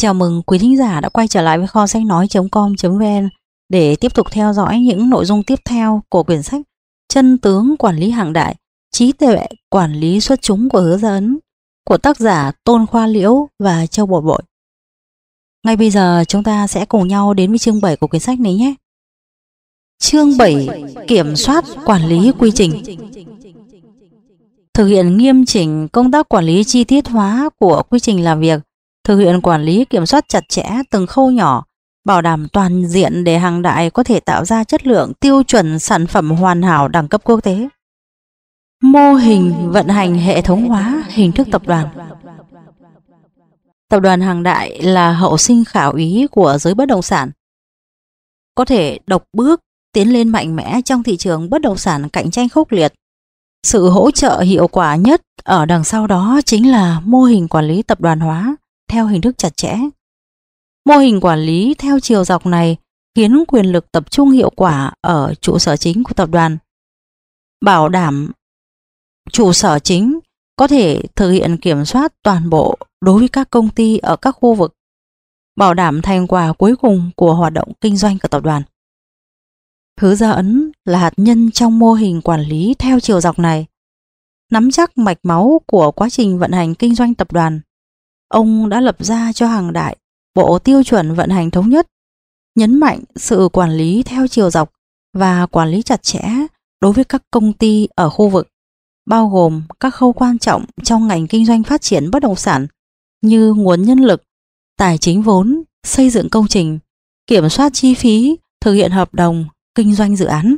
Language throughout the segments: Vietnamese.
Chào mừng quý thính giả đã quay trở lại với kho sách nói.com.vn để tiếp tục theo dõi những nội dung tiếp theo của quyển sách Chân tướng quản lý hàng đại, trí tuệ quản lý xuất chúng của Hứa Gia Ấn của tác giả Tôn Khoa Liễu và Châu Bội Bội. Ngay bây giờ chúng ta sẽ cùng nhau đến với chương 7 của quyển sách này nhé. Chương 7: Kiểm soát quản lý quy trình. Thực hiện nghiêm chỉnh công tác quản lý chi tiết hóa của quy trình làm việc, thực hiện quản lý kiểm soát chặt chẽ từng khâu nhỏ, bảo đảm toàn diện để hàng đại có thể tạo ra chất lượng tiêu chuẩn sản phẩm hoàn hảo đẳng cấp quốc tế. Mô hình vận hành hệ thống hóa hình thức tập đoàn. Tập đoàn Hàng Đại là hậu sinh khả úy của giới bất động sản, có thể độc bước tiến lên mạnh mẽ trong thị trường bất động sản cạnh tranh khốc liệt. Sự hỗ trợ hiệu quả nhất ở đằng sau đó chính là mô hình quản lý tập đoàn hóa theo hình thức chặt chẽ. Mô hình quản lý theo chiều dọc này khiến quyền lực tập trung hiệu quả ở trụ sở chính của tập đoàn, bảo đảm trụ sở chính có thể thực hiện kiểm soát toàn bộ đối với các công ty ở các khu vực, bảo đảm thành quả cuối cùng của hoạt động kinh doanh của tập đoàn. Hứa Gia Ấn là hạt nhân trong mô hình quản lý theo chiều dọc này. Nắm chắc mạch máu của quá trình vận hành kinh doanh tập đoàn, ông đã lập ra cho Hàng Đại bộ tiêu chuẩn vận hành thống nhất, nhấn mạnh sự quản lý theo chiều dọc và quản lý chặt chẽ đối với các công ty ở khu vực, bao gồm các khâu quan trọng trong ngành kinh doanh phát triển bất động sản như nguồn nhân lực, tài chính vốn, xây dựng công trình, kiểm soát chi phí, thực hiện hợp đồng, kinh doanh dự án.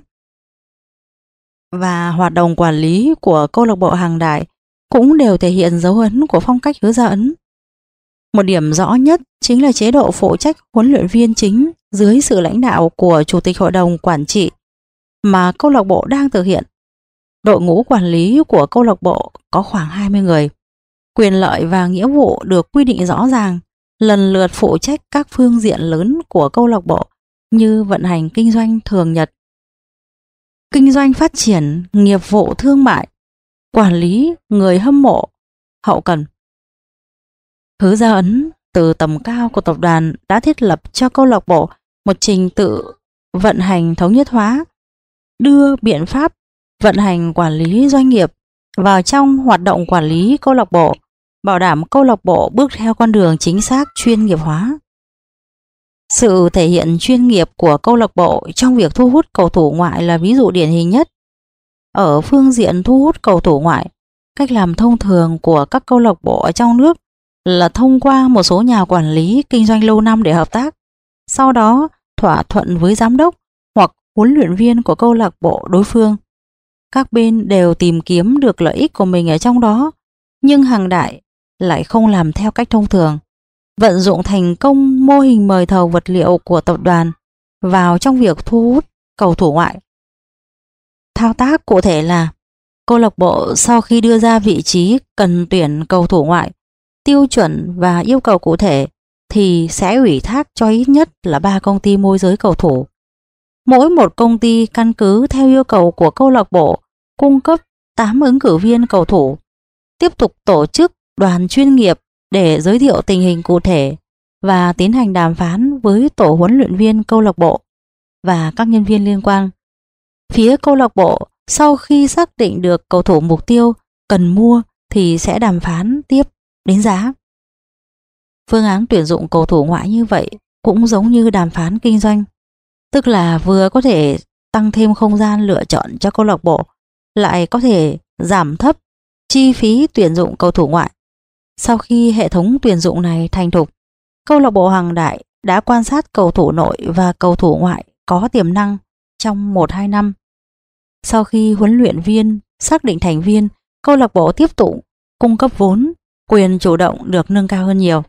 Và hoạt động quản lý của câu lạc bộ Hàng Đại cũng đều thể hiện dấu ấn của phong cách Hứa Gia Ấn. Một điểm rõ nhất chính là chế độ phụ trách huấn luyện viên chính dưới sự lãnh đạo của Chủ tịch Hội đồng Quản trị mà câu lạc bộ đang thực hiện. Đội ngũ quản lý của câu lạc bộ có khoảng 20 người. Quyền lợi và nghĩa vụ được quy định rõ ràng, lần lượt phụ trách các phương diện lớn của câu lạc bộ như vận hành kinh doanh thường nhật, kinh doanh phát triển, nghiệp vụ thương mại, quản lý người hâm mộ, hậu cần. Hứa Gia Ấn từ tầm cao của tập đoàn đã thiết lập cho câu lạc bộ một trình tự vận hành thống nhất hóa, đưa biện pháp vận hành quản lý doanh nghiệp vào trong hoạt động quản lý câu lạc bộ, bảo đảm câu lạc bộ bước theo con đường chính xác chuyên nghiệp hóa. Sự thể hiện chuyên nghiệp của câu lạc bộ trong việc thu hút cầu thủ ngoại là ví dụ điển hình nhất. Ở phương diện thu hút cầu thủ ngoại, cách làm thông thường của các câu lạc bộ ở trong nước là thông qua một số nhà quản lý kinh doanh lâu năm để hợp tác, sau đó thỏa thuận với giám đốc hoặc huấn luyện viên của câu lạc bộ đối phương. Các bên đều tìm kiếm được lợi ích của mình ở trong đó, nhưng Hàng Đại lại không làm theo cách thông thường, vận dụng thành công mô hình mời thầu vật liệu của tập đoàn vào trong việc thu hút cầu thủ ngoại. Thao tác cụ thể là câu lạc bộ sau khi đưa ra vị trí cần tuyển cầu thủ ngoại, tiêu chuẩn và yêu cầu cụ thể thì sẽ ủy thác cho ít nhất là 3 công ty môi giới cầu thủ. Mỗi một công ty căn cứ theo yêu cầu của câu lạc bộ cung cấp 8 ứng cử viên cầu thủ, tiếp tục tổ chức đoàn chuyên nghiệp để giới thiệu tình hình cụ thể và tiến hành đàm phán với tổ huấn luyện viên câu lạc bộ và các nhân viên liên quan. Phía câu lạc bộ sau khi xác định được cầu thủ mục tiêu cần mua thì sẽ đàm phán tiếp đến giá. Phương án tuyển dụng cầu thủ ngoại như vậy cũng giống như đàm phán kinh doanh, tức là vừa có thể tăng thêm không gian lựa chọn cho câu lạc bộ, lại có thể giảm thấp chi phí tuyển dụng cầu thủ ngoại. Sau khi hệ thống tuyển dụng này thành thục, câu lạc bộ Hàng Đại đã quan sát cầu thủ nội và cầu thủ ngoại có tiềm năng trong 1-2 năm. Sau khi huấn luyện viên xác định thành viên, câu lạc bộ tiếp tục cung cấp vốn, quyền chủ động được nâng cao hơn nhiều.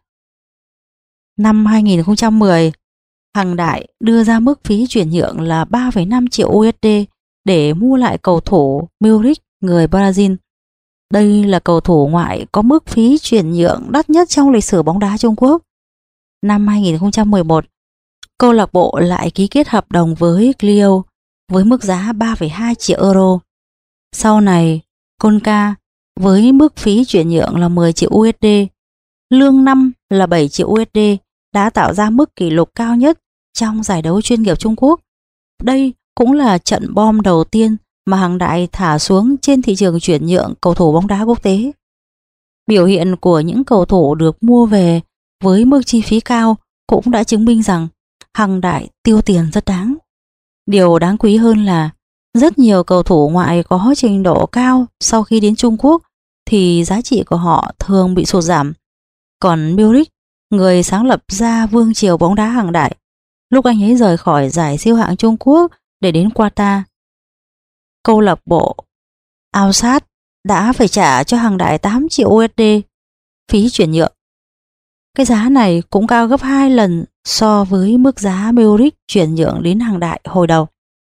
Năm 2010, Hàng Đại đưa ra mức phí chuyển nhượng là 3,5 triệu USD để mua lại cầu thủ Muric người Brazil. Đây là cầu thủ ngoại có mức phí chuyển nhượng đắt nhất trong lịch sử bóng đá Trung Quốc. Năm 2011, câu lạc bộ lại ký kết hợp đồng với Clio với mức giá 3,2 triệu euro. Sau này, Conca với mức phí chuyển nhượng là 10 triệu USD, lương năm là 7 triệu USD đã tạo ra mức kỷ lục cao nhất trong giải đấu chuyên nghiệp Trung Quốc. Đây cũng là trận bom đầu tiên mà Hằng Đại thả xuống trên thị trường chuyển nhượng cầu thủ bóng đá quốc tế. Biểu hiện của những cầu thủ được mua về với mức chi phí cao cũng đã chứng minh rằng Hằng Đại tiêu tiền rất đáng. Điều đáng quý hơn là rất nhiều cầu thủ ngoại có trình độ cao sau khi đến Trung Quốc thì giá trị của họ thường bị sụt giảm. Còn Muric, người sáng lập ra vương triều bóng đá Hằng Đại, lúc anh ấy rời khỏi giải siêu hạng Trung Quốc để đến Qatar, câu lạc bộ Al Sadd đã phải trả cho Hằng Đại 8 triệu USD phí chuyển nhượng. Cái giá này cũng cao gấp 2 lần so với mức giá Muric chuyển nhượng đến Hằng Đại hồi đầu.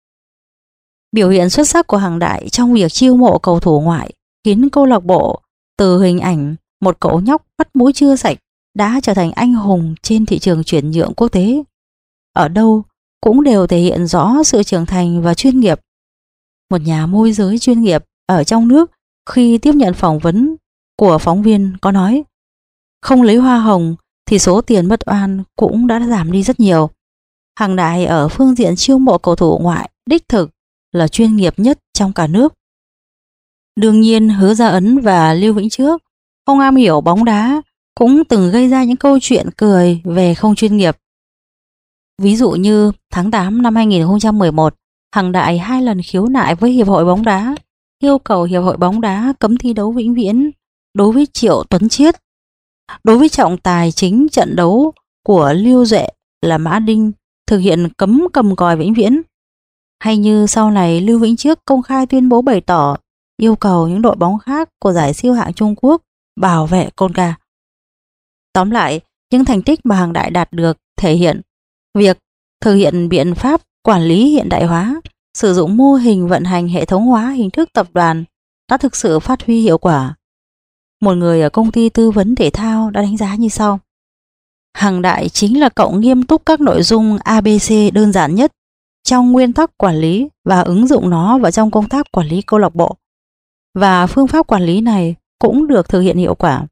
Biểu hiện xuất sắc của Hằng Đại trong việc chiêu mộ cầu thủ ngoại khiến câu lạc bộ từ hình ảnh một cậu nhóc mắt mũi chưa sạch đã trở thành anh hùng trên thị trường chuyển nhượng quốc tế. Ở đâu cũng đều thể hiện rõ sự trưởng thành và chuyên nghiệp. Một nhà môi giới chuyên nghiệp ở trong nước khi tiếp nhận phỏng vấn của phóng viên có nói: không lấy hoa hồng thì số tiền mất oan cũng đã giảm đi rất nhiều. Hằng Đại ở phương diện chiêu mộ cầu thủ ngoại đích thực là chuyên nghiệp nhất trong cả nước. Đương nhiên Hứa Gia Ấn và Lưu Vĩnh Trước không am hiểu bóng đá cũng từng gây ra những câu chuyện cười về không chuyên nghiệp. Ví dụ như tháng 8 năm 2011, Hằng Đại 2 lần khiếu nại với Hiệp hội bóng đá, yêu cầu Hiệp hội bóng đá cấm thi đấu vĩnh viễn đối với Triệu Tuấn Chiết. Đối với trọng tài chính trận đấu của Lưu Duệ là Mã Đinh thực hiện cấm cầm còi vĩnh viễn. Hay như sau này Lưu Vĩnh Trước công khai tuyên bố bày tỏ yêu cầu những đội bóng khác của giải siêu hạng Trung Quốc bảo vệ côn ca. Tóm lại, những thành tích mà Hằng Đại đạt được thể hiện việc thực hiện biện pháp quản lý hiện đại hóa, sử dụng mô hình vận hành hệ thống hóa hình thức tập đoàn đã thực sự phát huy hiệu quả. Một người ở công ty tư vấn thể thao đã đánh giá như sau: Hằng Đại chính là cậu nghiêm túc các nội dung ABC đơn giản nhất trong nguyên tắc quản lý và ứng dụng nó vào trong công tác quản lý câu lạc bộ. Và phương pháp quản lý này cũng được thực hiện hiệu quả.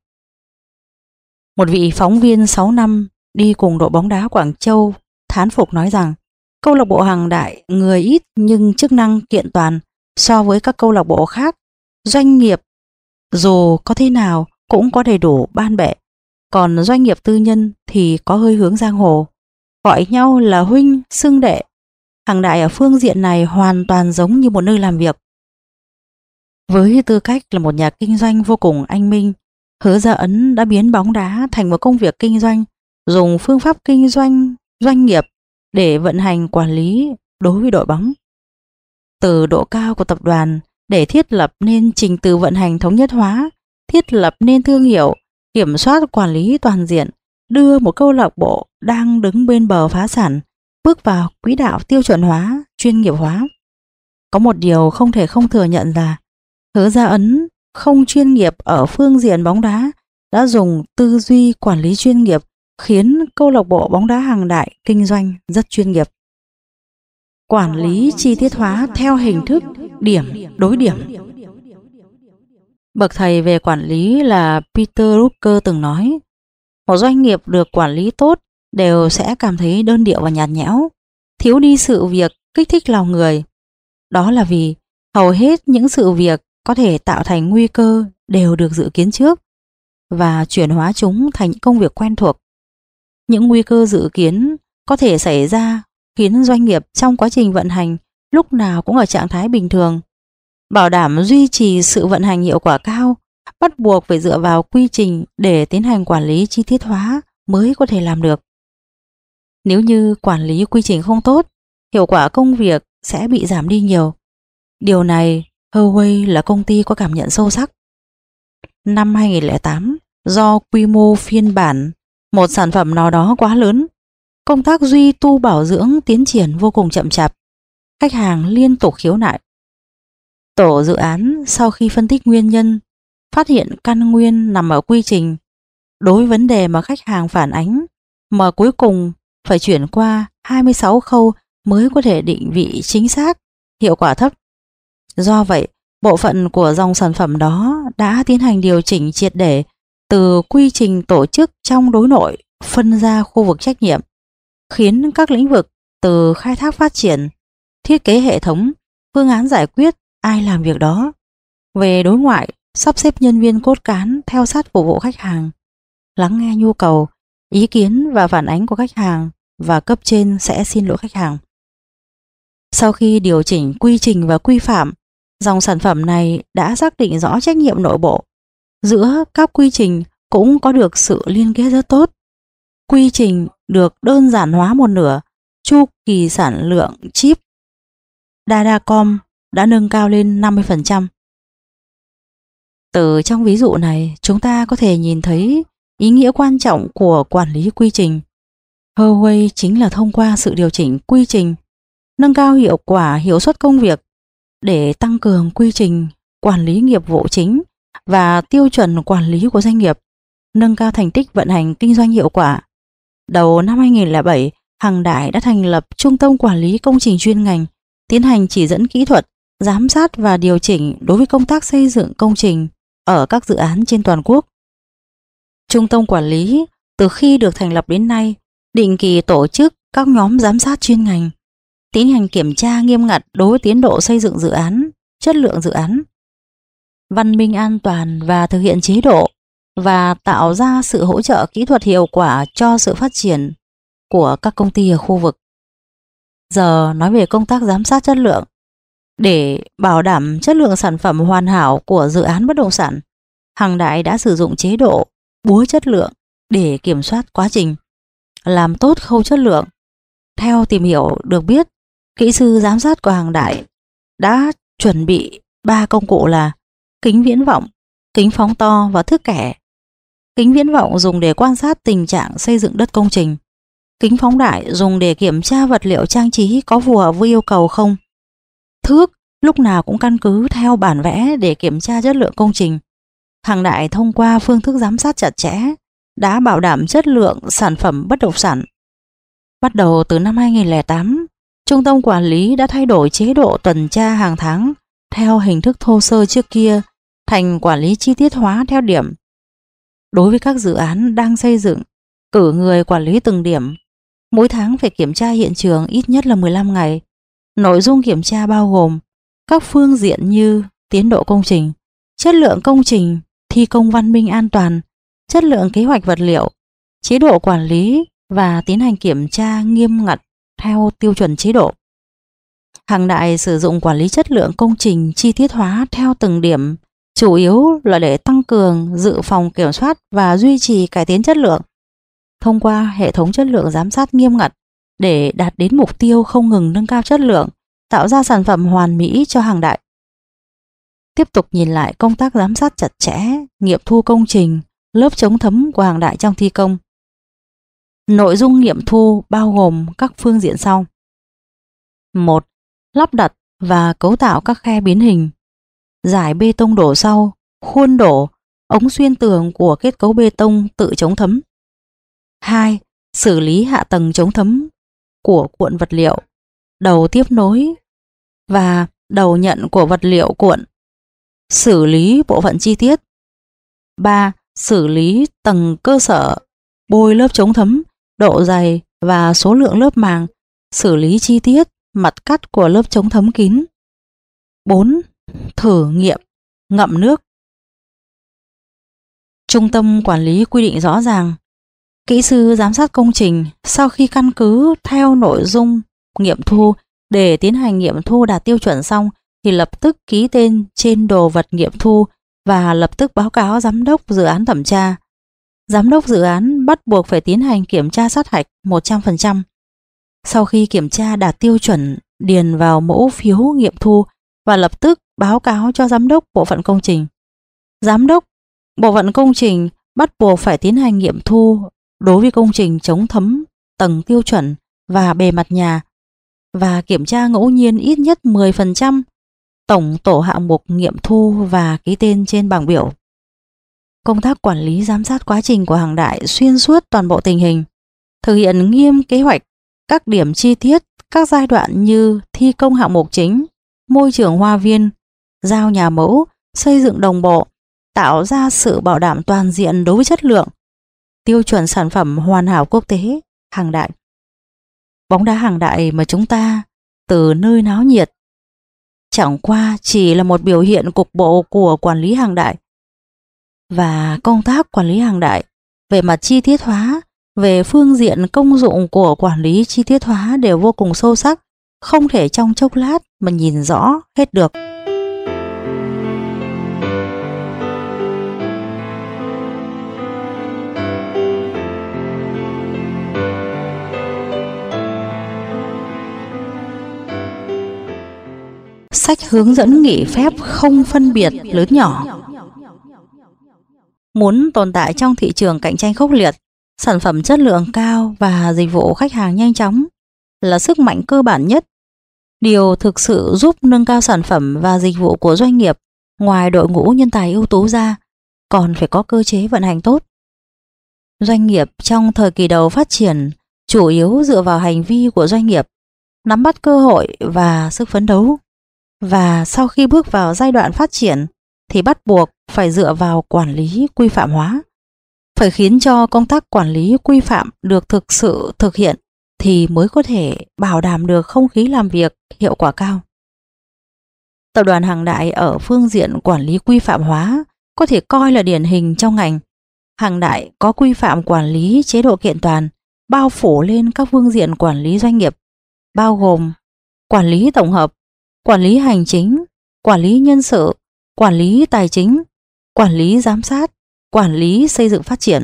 Một vị phóng viên 6 năm đi cùng đội bóng đá Quảng Châu thán phục nói rằng câu lạc bộ Hằng Đại người ít nhưng chức năng kiện toàn so với các câu lạc bộ khác. Doanh nghiệp dù có thế nào cũng có đầy đủ ban bệ, còn doanh nghiệp tư nhân thì có hơi hướng giang hồ, gọi nhau là huynh xưng đệ. Hằng Đại ở phương diện này hoàn toàn giống như một nơi làm việc. Với tư cách là một nhà kinh doanh vô cùng anh minh, Hứa Gia Ấn đã biến bóng đá thành một công việc kinh doanh, dùng phương pháp kinh doanh doanh nghiệp để vận hành quản lý đối với đội bóng. Từ độ cao của tập đoàn để thiết lập nên trình tự vận hành thống nhất hóa, thiết lập nên thương hiệu, kiểm soát quản lý toàn diện, đưa một câu lạc bộ đang đứng bên bờ phá sản bước vào quỹ đạo tiêu chuẩn hóa, chuyên nghiệp hóa. Có một điều không thể không thừa nhận là Hứa Gia Ấn không chuyên nghiệp ở phương diện bóng đá đã dùng tư duy quản lý chuyên nghiệp khiến câu lạc bộ bóng đá Hằng Đại kinh doanh rất chuyên nghiệp. Quản lý chi tiết hóa theo hình thức điểm đối điểm. Bậc thầy về quản lý là Peter Drucker từng nói, một doanh nghiệp được quản lý tốt đều sẽ cảm thấy đơn điệu và nhạt nhẽo, thiếu đi sự việc kích thích lòng người. Đó là vì hầu hết những sự việc có thể tạo thành nguy cơ đều được dự kiến trước và chuyển hóa chúng thành những công việc quen thuộc. Những nguy cơ dự kiến có thể xảy ra khiến doanh nghiệp trong quá trình vận hành lúc nào cũng ở trạng thái bình thường. Bảo đảm duy trì sự vận hành hiệu quả cao, bắt buộc phải dựa vào quy trình để tiến hành quản lý chi tiết hóa mới có thể làm được. Nếu như quản lý quy trình không tốt, hiệu quả công việc sẽ bị giảm đi nhiều. Điều này Huawei là công ty có cảm nhận sâu sắc. Năm 2008, do quy mô phiên bản một sản phẩm nào đó quá lớn, công tác duy tu bảo dưỡng tiến triển vô cùng chậm chạp. Khách hàng liên tục khiếu nại. Tổ dự án sau khi phân tích nguyên nhân, phát hiện căn nguyên nằm ở quy trình. Đối vấn đề mà khách hàng phản ánh, mà cuối cùng phải chuyển qua 26 khâu mới có thể định vị chính xác, hiệu quả thấp. Do vậy, bộ phận của dòng sản phẩm đó đã tiến hành điều chỉnh triệt để từ quy trình tổ chức trong đối nội phân ra khu vực trách nhiệm, khiến các lĩnh vực từ khai thác phát triển, thiết kế hệ thống, phương án giải quyết ai làm việc đó. Về đối ngoại, sắp xếp nhân viên cốt cán theo sát phục vụ khách hàng, lắng nghe nhu cầu, ý kiến và phản ánh của khách hàng và cấp trên sẽ xin lỗi khách hàng. Sau khi điều chỉnh quy trình và quy phạm, dòng sản phẩm này đã xác định rõ trách nhiệm nội bộ. Giữa các quy trình cũng có được sự liên kết rất tốt. Quy trình được đơn giản hóa một nửa, chu kỳ sản lượng chip Datacom đã nâng cao lên 50%. Từ trong ví dụ này, chúng ta có thể nhìn thấy ý nghĩa quan trọng của quản lý quy trình. Huawei chính là thông qua sự điều chỉnh quy trình, nâng cao hiệu quả hiệu suất công việc để tăng cường quy trình quản lý nghiệp vụ chính và tiêu chuẩn quản lý của doanh nghiệp, nâng cao thành tích vận hành kinh doanh hiệu quả. Đầu năm 2007, Hằng Đại đã thành lập Trung tâm Quản lý Công trình chuyên ngành, tiến hành chỉ dẫn kỹ thuật, giám sát và điều chỉnh đối với công tác xây dựng công trình ở các dự án trên toàn quốc. Trung tâm quản lý từ khi được thành lập đến nay, định kỳ tổ chức các nhóm giám sát chuyên ngành, tiến hành kiểm tra nghiêm ngặt đối với tiến độ xây dựng dự án, chất lượng dự án, văn minh an toàn và thực hiện chế độ và tạo ra sự hỗ trợ kỹ thuật hiệu quả cho sự phát triển của các công ty ở khu vực. Giờ nói về công tác giám sát chất lượng. Để bảo đảm chất lượng sản phẩm hoàn hảo của dự án bất động sản, Hằng Đại đã sử dụng chế độ búa chất lượng để kiểm soát quá trình, làm tốt khâu chất lượng. Theo tìm hiểu được biết, kỹ sư giám sát của Hằng Đại đã chuẩn bị 3 công cụ là kính viễn vọng, kính phóng to và thước kẻ. Kính viễn vọng dùng để quan sát tình trạng xây dựng đất công trình. Kính phóng đại dùng để kiểm tra vật liệu trang trí có phù hợp với yêu cầu không. Thước lúc nào cũng căn cứ theo bản vẽ để kiểm tra chất lượng công trình. Hằng Đại thông qua phương thức giám sát chặt chẽ đã bảo đảm chất lượng sản phẩm bất động sản. Bắt đầu từ năm 2008, Trung tâm Quản lý đã thay đổi chế độ tuần tra hàng tháng theo hình thức thô sơ trước kia thành quản lý chi tiết hóa theo điểm. Đối với các dự án đang xây dựng, cử người quản lý từng điểm. Mỗi tháng phải kiểm tra hiện trường ít nhất là 15 ngày. Nội dung kiểm tra bao gồm các phương diện như tiến độ công trình, chất lượng công trình, thi công văn minh an toàn, chất lượng kế hoạch vật liệu, chế độ quản lý và tiến hành kiểm tra nghiêm ngặt theo tiêu chuẩn chế độ. Hằng Đại sử dụng quản lý chất lượng công trình chi tiết hóa theo từng điểm, chủ yếu là để tăng cường dự phòng kiểm soát và duy trì cải tiến chất lượng. Thông qua hệ thống chất lượng giám sát nghiêm ngặt để đạt đến mục tiêu không ngừng nâng cao chất lượng, tạo ra sản phẩm hoàn mỹ cho Hằng Đại. Tiếp tục nhìn lại công tác giám sát chặt chẽ, nghiệm thu công trình, lớp chống thấm của Hằng Đại trong thi công. Nội dung nghiệm thu bao gồm các phương diện sau. 1. Lắp đặt và cấu tạo các khe biến hình, giải bê tông đổ sau, khuôn đổ, ống xuyên tường của kết cấu bê tông tự chống thấm. 2. Xử lý hạ tầng chống thấm của cuộn vật liệu, đầu tiếp nối và đầu nhận của vật liệu cuộn, xử lý bộ phận chi tiết. 3. Xử lý tầng cơ sở, bôi lớp chống thấm, độ dày và số lượng lớp màng, xử lý chi tiết mặt cắt của lớp chống thấm kín. 4. Thử nghiệm ngậm nước. Trung tâm quản lý quy định rõ ràng, kỹ sư giám sát công trình sau khi căn cứ theo nội dung nghiệm thu để tiến hành nghiệm thu đạt tiêu chuẩn xong thì lập tức ký tên trên đồ vật nghiệm thu và lập tức báo cáo giám đốc dự án thẩm tra. Giám đốc dự án bắt buộc phải tiến hành kiểm tra sát hạch 100%. Sau khi kiểm tra đạt tiêu chuẩn, điền vào mẫu phiếu nghiệm thu và lập tức báo cáo cho giám đốc bộ phận công trình. Giám đốc bộ phận công trình bắt buộc phải tiến hành nghiệm thu đối với công trình chống thấm, tầng tiêu chuẩn và bề mặt nhà và kiểm tra ngẫu nhiên ít nhất 10% tổng tổ hạng mục nghiệm thu và ký tên trên bảng biểu. Công tác quản lý giám sát quá trình của Hằng Đại xuyên suốt toàn bộ tình hình, thực hiện nghiêm kế hoạch các điểm chi tiết, các giai đoạn như thi công hạng mục chính, môi trường hoa viên, giao nhà mẫu, xây dựng đồng bộ, tạo ra sự bảo đảm toàn diện đối với chất lượng. tiêu chuẩn sản phẩm hoàn hảo quốc tế, Hàng Đại. Bóng đá Hàng Đại mà chúng ta từ nơi náo nhiệt chẳng qua chỉ là một biểu hiện cục bộ của quản lý Hàng Đại. Và công tác quản lý Hàng Đại về mặt chi tiết hóa, về phương diện công dụng của quản lý chi tiết hóa đều vô cùng sâu sắc, không thể trong chốc lát mà nhìn rõ hết được. Sách hướng dẫn nghỉ phép không phân biệt lớn nhỏ. Muốn tồn tại trong thị trường cạnh tranh khốc liệt, sản phẩm chất lượng cao và dịch vụ khách hàng nhanh chóng là sức mạnh cơ bản nhất. Điều thực sự giúp nâng cao sản phẩm và dịch vụ của doanh nghiệp, ngoài đội ngũ nhân tài ưu tú ra, còn phải có cơ chế vận hành tốt. Doanh nghiệp trong thời kỳ đầu phát triển chủ yếu dựa vào hành vi của doanh nghiệp, nắm bắt cơ hội và sức phấn đấu. Và sau khi bước vào giai đoạn phát triển thì bắt buộc phải dựa vào quản lý quy phạm hóa. Phải khiến cho công tác quản lý quy phạm được thực sự thực hiện thì mới có thể bảo đảm được không khí làm việc hiệu quả cao. Tập đoàn Hàng Đại ở phương diện quản lý quy phạm hóa có thể coi là điển hình trong ngành. Hàng Đại có quy phạm quản lý chế độ kiện toàn bao phủ lên các phương diện quản lý doanh nghiệp, bao gồm quản lý tổng hợp, quản lý hành chính, quản lý nhân sự, quản lý tài chính, quản lý giám sát, quản lý xây dựng phát triển.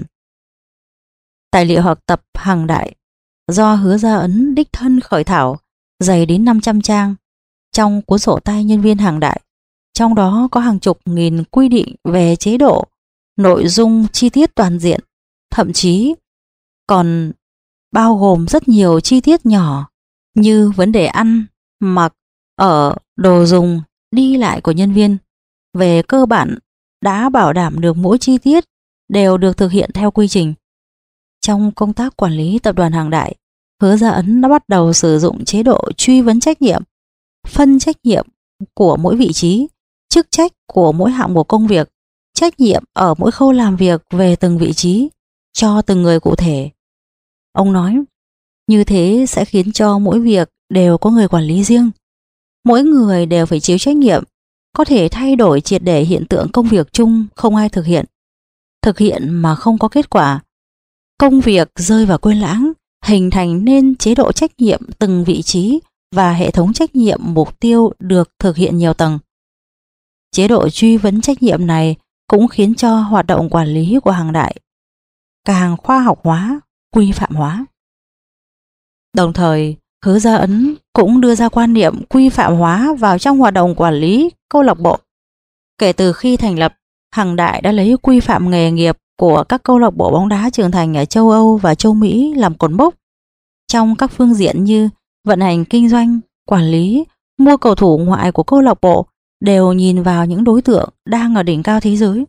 Tài liệu học tập Hàng Đại do Hứa Gia Ấn đích thân khởi thảo, dày đến 500 trang, trong cuốn sổ tay nhân viên Hàng Đại. Trong đó có hàng chục nghìn quy định về chế độ, nội dung chi tiết toàn diện, thậm chí còn bao gồm rất nhiều chi tiết nhỏ như vấn đề ăn, mặc, ở, đồ dùng, đi lại của nhân viên. Về cơ bản đã bảo đảm được mỗi chi tiết đều được thực hiện theo quy trình. Trong công tác quản lý tập đoàn Hàng Đại, Hứa Gia Ấn đã bắt đầu sử dụng chế độ truy vấn trách nhiệm, phân trách nhiệm của mỗi vị trí, chức trách của mỗi hạng mục công việc, trách nhiệm ở mỗi khâu làm việc về từng vị trí cho từng người cụ thể. Ông nói, như thế sẽ khiến cho mỗi việc đều có người quản lý riêng. Mỗi người đều phải chịu trách nhiệm, có thể thay đổi triệt để hiện tượng công việc chung không ai thực hiện mà không có kết quả. Công việc rơi vào quên lãng, hình thành nên chế độ trách nhiệm từng vị trí và hệ thống trách nhiệm mục tiêu được thực hiện nhiều tầng. Chế độ truy vấn trách nhiệm này cũng khiến cho hoạt động quản lý của Hàng Đại càng khoa học hóa, quy phạm hóa. Đồng thời, Hứa Gia Ấn cũng đưa ra quan niệm quy phạm hóa vào trong hoạt động quản lý câu lạc bộ. Kể từ khi thành lập, Hàng Đại đã lấy quy phạm nghề nghiệp của các câu lạc bộ bóng đá trưởng thành ở châu Âu và châu Mỹ làm cột mốc. Trong các phương diện như vận hành kinh doanh, quản lý, mua cầu thủ ngoại của câu lạc bộ đều nhìn vào những đối tượng đang ở đỉnh cao thế giới.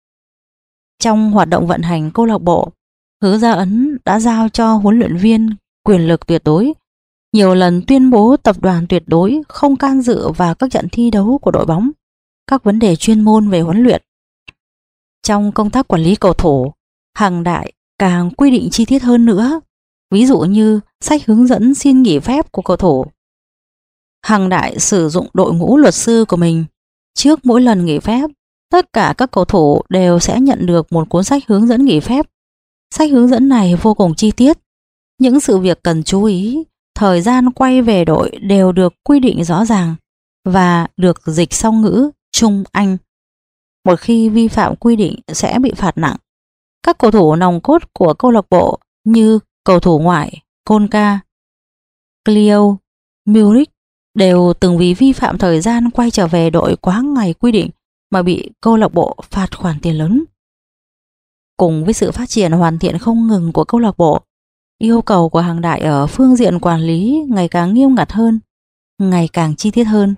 Trong hoạt động vận hành câu lạc bộ, Hứa Gia Ấn đã giao cho huấn luyện viên quyền lực tuyệt đối, nhiều lần tuyên bố tập đoàn tuyệt đối không can dự vào các trận thi đấu của đội bóng, các vấn đề chuyên môn về huấn luyện. Trong công tác quản lý cầu thủ, Hàng Đại càng quy định chi tiết hơn nữa, ví dụ như sách hướng dẫn xin nghỉ phép của cầu thủ. Hàng Đại sử dụng đội ngũ luật sư của mình. Trước mỗi lần nghỉ phép, tất cả các cầu thủ đều sẽ nhận được một cuốn sách hướng dẫn nghỉ phép. Sách hướng dẫn này vô cùng chi tiết. Những sự việc cần chú ý, thời gian quay về đội đều được quy định rõ ràng và được dịch song ngữ Trung Anh. Một khi vi phạm quy định sẽ bị phạt nặng. Các cầu thủ nòng cốt của câu lạc bộ như cầu thủ ngoại Konka, Clio, Munich đều từng vì vi phạm thời gian quay trở về đội quá ngày quy định mà bị câu lạc bộ phạt khoản tiền lớn. Cùng với sự phát triển hoàn thiện không ngừng của câu lạc bộ, yêu cầu của Hàng Đại ở phương diện quản lý ngày càng nghiêm ngặt hơn, ngày càng chi tiết hơn.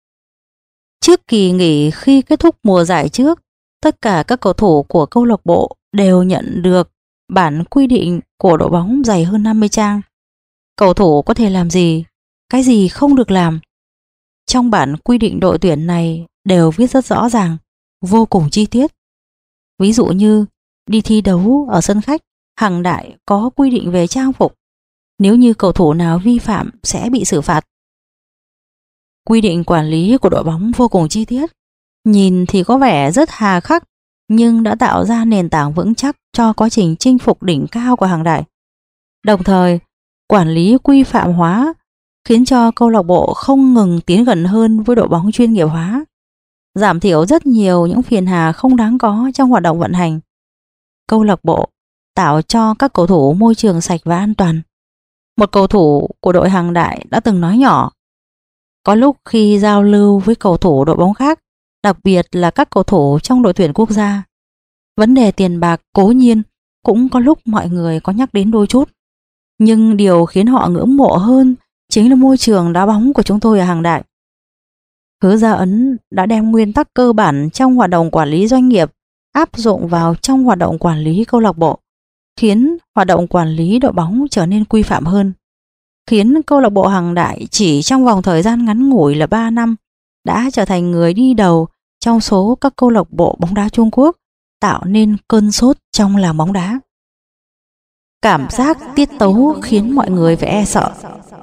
Trước kỳ nghỉ khi kết thúc mùa giải trước, tất cả các cầu thủ của câu lạc bộ đều nhận được bản quy định của đội bóng dày hơn 50 trang. Cầu thủ có thể làm gì, cái gì không được làm. Trong bản quy định đội tuyển này đều viết rất rõ ràng, vô cùng chi tiết. Ví dụ như đi thi đấu ở sân khách Hằng Đại có quy định về trang phục, nếu như cầu thủ nào vi phạm sẽ bị xử phạt. Quy định quản lý của đội bóng vô cùng chi tiết, nhìn thì có vẻ rất hà khắc, nhưng đã tạo ra nền tảng vững chắc cho quá trình chinh phục đỉnh cao của Hằng Đại. Đồng thời, quản lý quy phạm hóa khiến cho câu lạc bộ không ngừng tiến gần hơn với đội bóng chuyên nghiệp hóa, giảm thiểu rất nhiều những phiền hà không đáng có trong hoạt động vận hành. Câu lạc bộ tạo cho các cầu thủ môi trường sạch và an toàn. Một cầu thủ của đội Hằng Đại đã từng nói nhỏ: có lúc khi giao lưu với cầu thủ đội bóng khác, đặc biệt là các cầu thủ trong đội tuyển quốc gia, vấn đề tiền bạc cố nhiên cũng có lúc mọi người có nhắc đến đôi chút, nhưng điều khiến họ ngưỡng mộ hơn chính là môi trường đá bóng của chúng tôi ở Hằng Đại. Hứa Gia Ấn đã đem nguyên tắc cơ bản trong hoạt động quản lý doanh nghiệp áp dụng vào trong hoạt động quản lý câu lạc bộ, khiến hoạt động quản lý đội bóng trở nên quy phạm hơn, khiến câu lạc bộ Hằng Đại chỉ trong vòng thời gian ngắn ngủi là 3 năm đã trở thành người đi đầu trong số các câu lạc bộ bóng đá Trung Quốc, tạo nên cơn sốt trong làng bóng đá. Cảm giác tiết tấu khiến mọi người phải e sợ.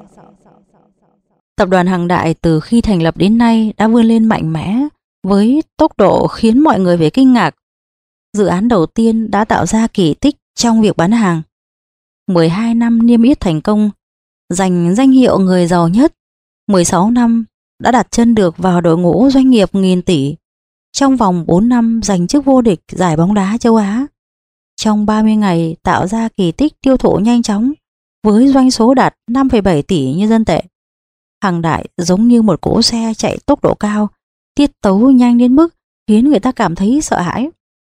Tập đoàn Hằng Đại từ khi thành lập đến nay đã vươn lên mạnh mẽ với tốc độ khiến mọi người phải kinh ngạc. Dự án đầu tiên đã tạo ra kỳ tích trong việc bán hàng. 12 năm niêm yết thành công, giành danh hiệu người giàu nhất. 16 năm đã đặt chân được vào đội ngũ doanh nghiệp nghìn tỷ. Trong vòng 4 năm giành chức vô địch giải bóng đá châu Á. Trong 30 ngày tạo ra kỳ tích tiêu thụ nhanh chóng với doanh số đạt 5,7 tỷ nhân dân tệ. Hằng Đại giống như một cỗ xe chạy tốc độ cao, tiết tấu nhanh đến mức khiến người ta cảm thấy sợ hãi.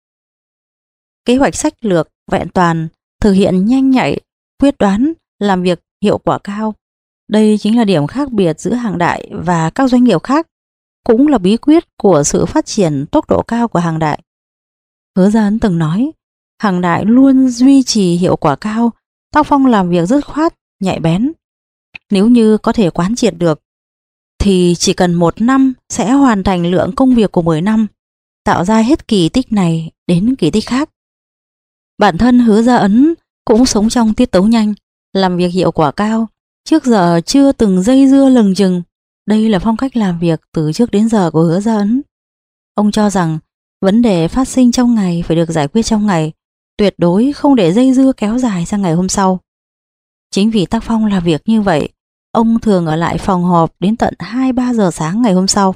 Kế hoạch sách lược vẹn toàn, thực hiện nhanh nhạy, quyết đoán, làm việc hiệu quả cao. Đây chính là điểm khác biệt giữa Hằng Đại và các doanh nghiệp khác, cũng là bí quyết của sự phát triển tốc độ cao của Hằng Đại. Hứa Gia Ấn từng nói, Hằng Đại luôn duy trì hiệu quả cao, tác phong làm việc dứt khoát, nhạy bén. Nếu như có thể quán triệt được, thì chỉ cần 1 năm sẽ hoàn thành lượng công việc của 10 năm, tạo ra hết kỳ tích này đến kỳ tích khác. Bản thân Hứa Gia Ấn cũng sống trong tiết tấu nhanh, làm việc hiệu quả cao, trước giờ chưa từng dây dưa lừng chừng. Đây là phong cách làm việc từ trước đến giờ của Hứa Gia Ấn. Ông cho rằng vấn đề phát sinh trong ngày phải được giải quyết trong ngày, tuyệt đối không để dây dưa kéo dài sang ngày hôm sau. Chính vì tác phong làm việc như vậy, ông thường ở lại phòng họp đến tận 2-3 giờ sáng ngày hôm sau.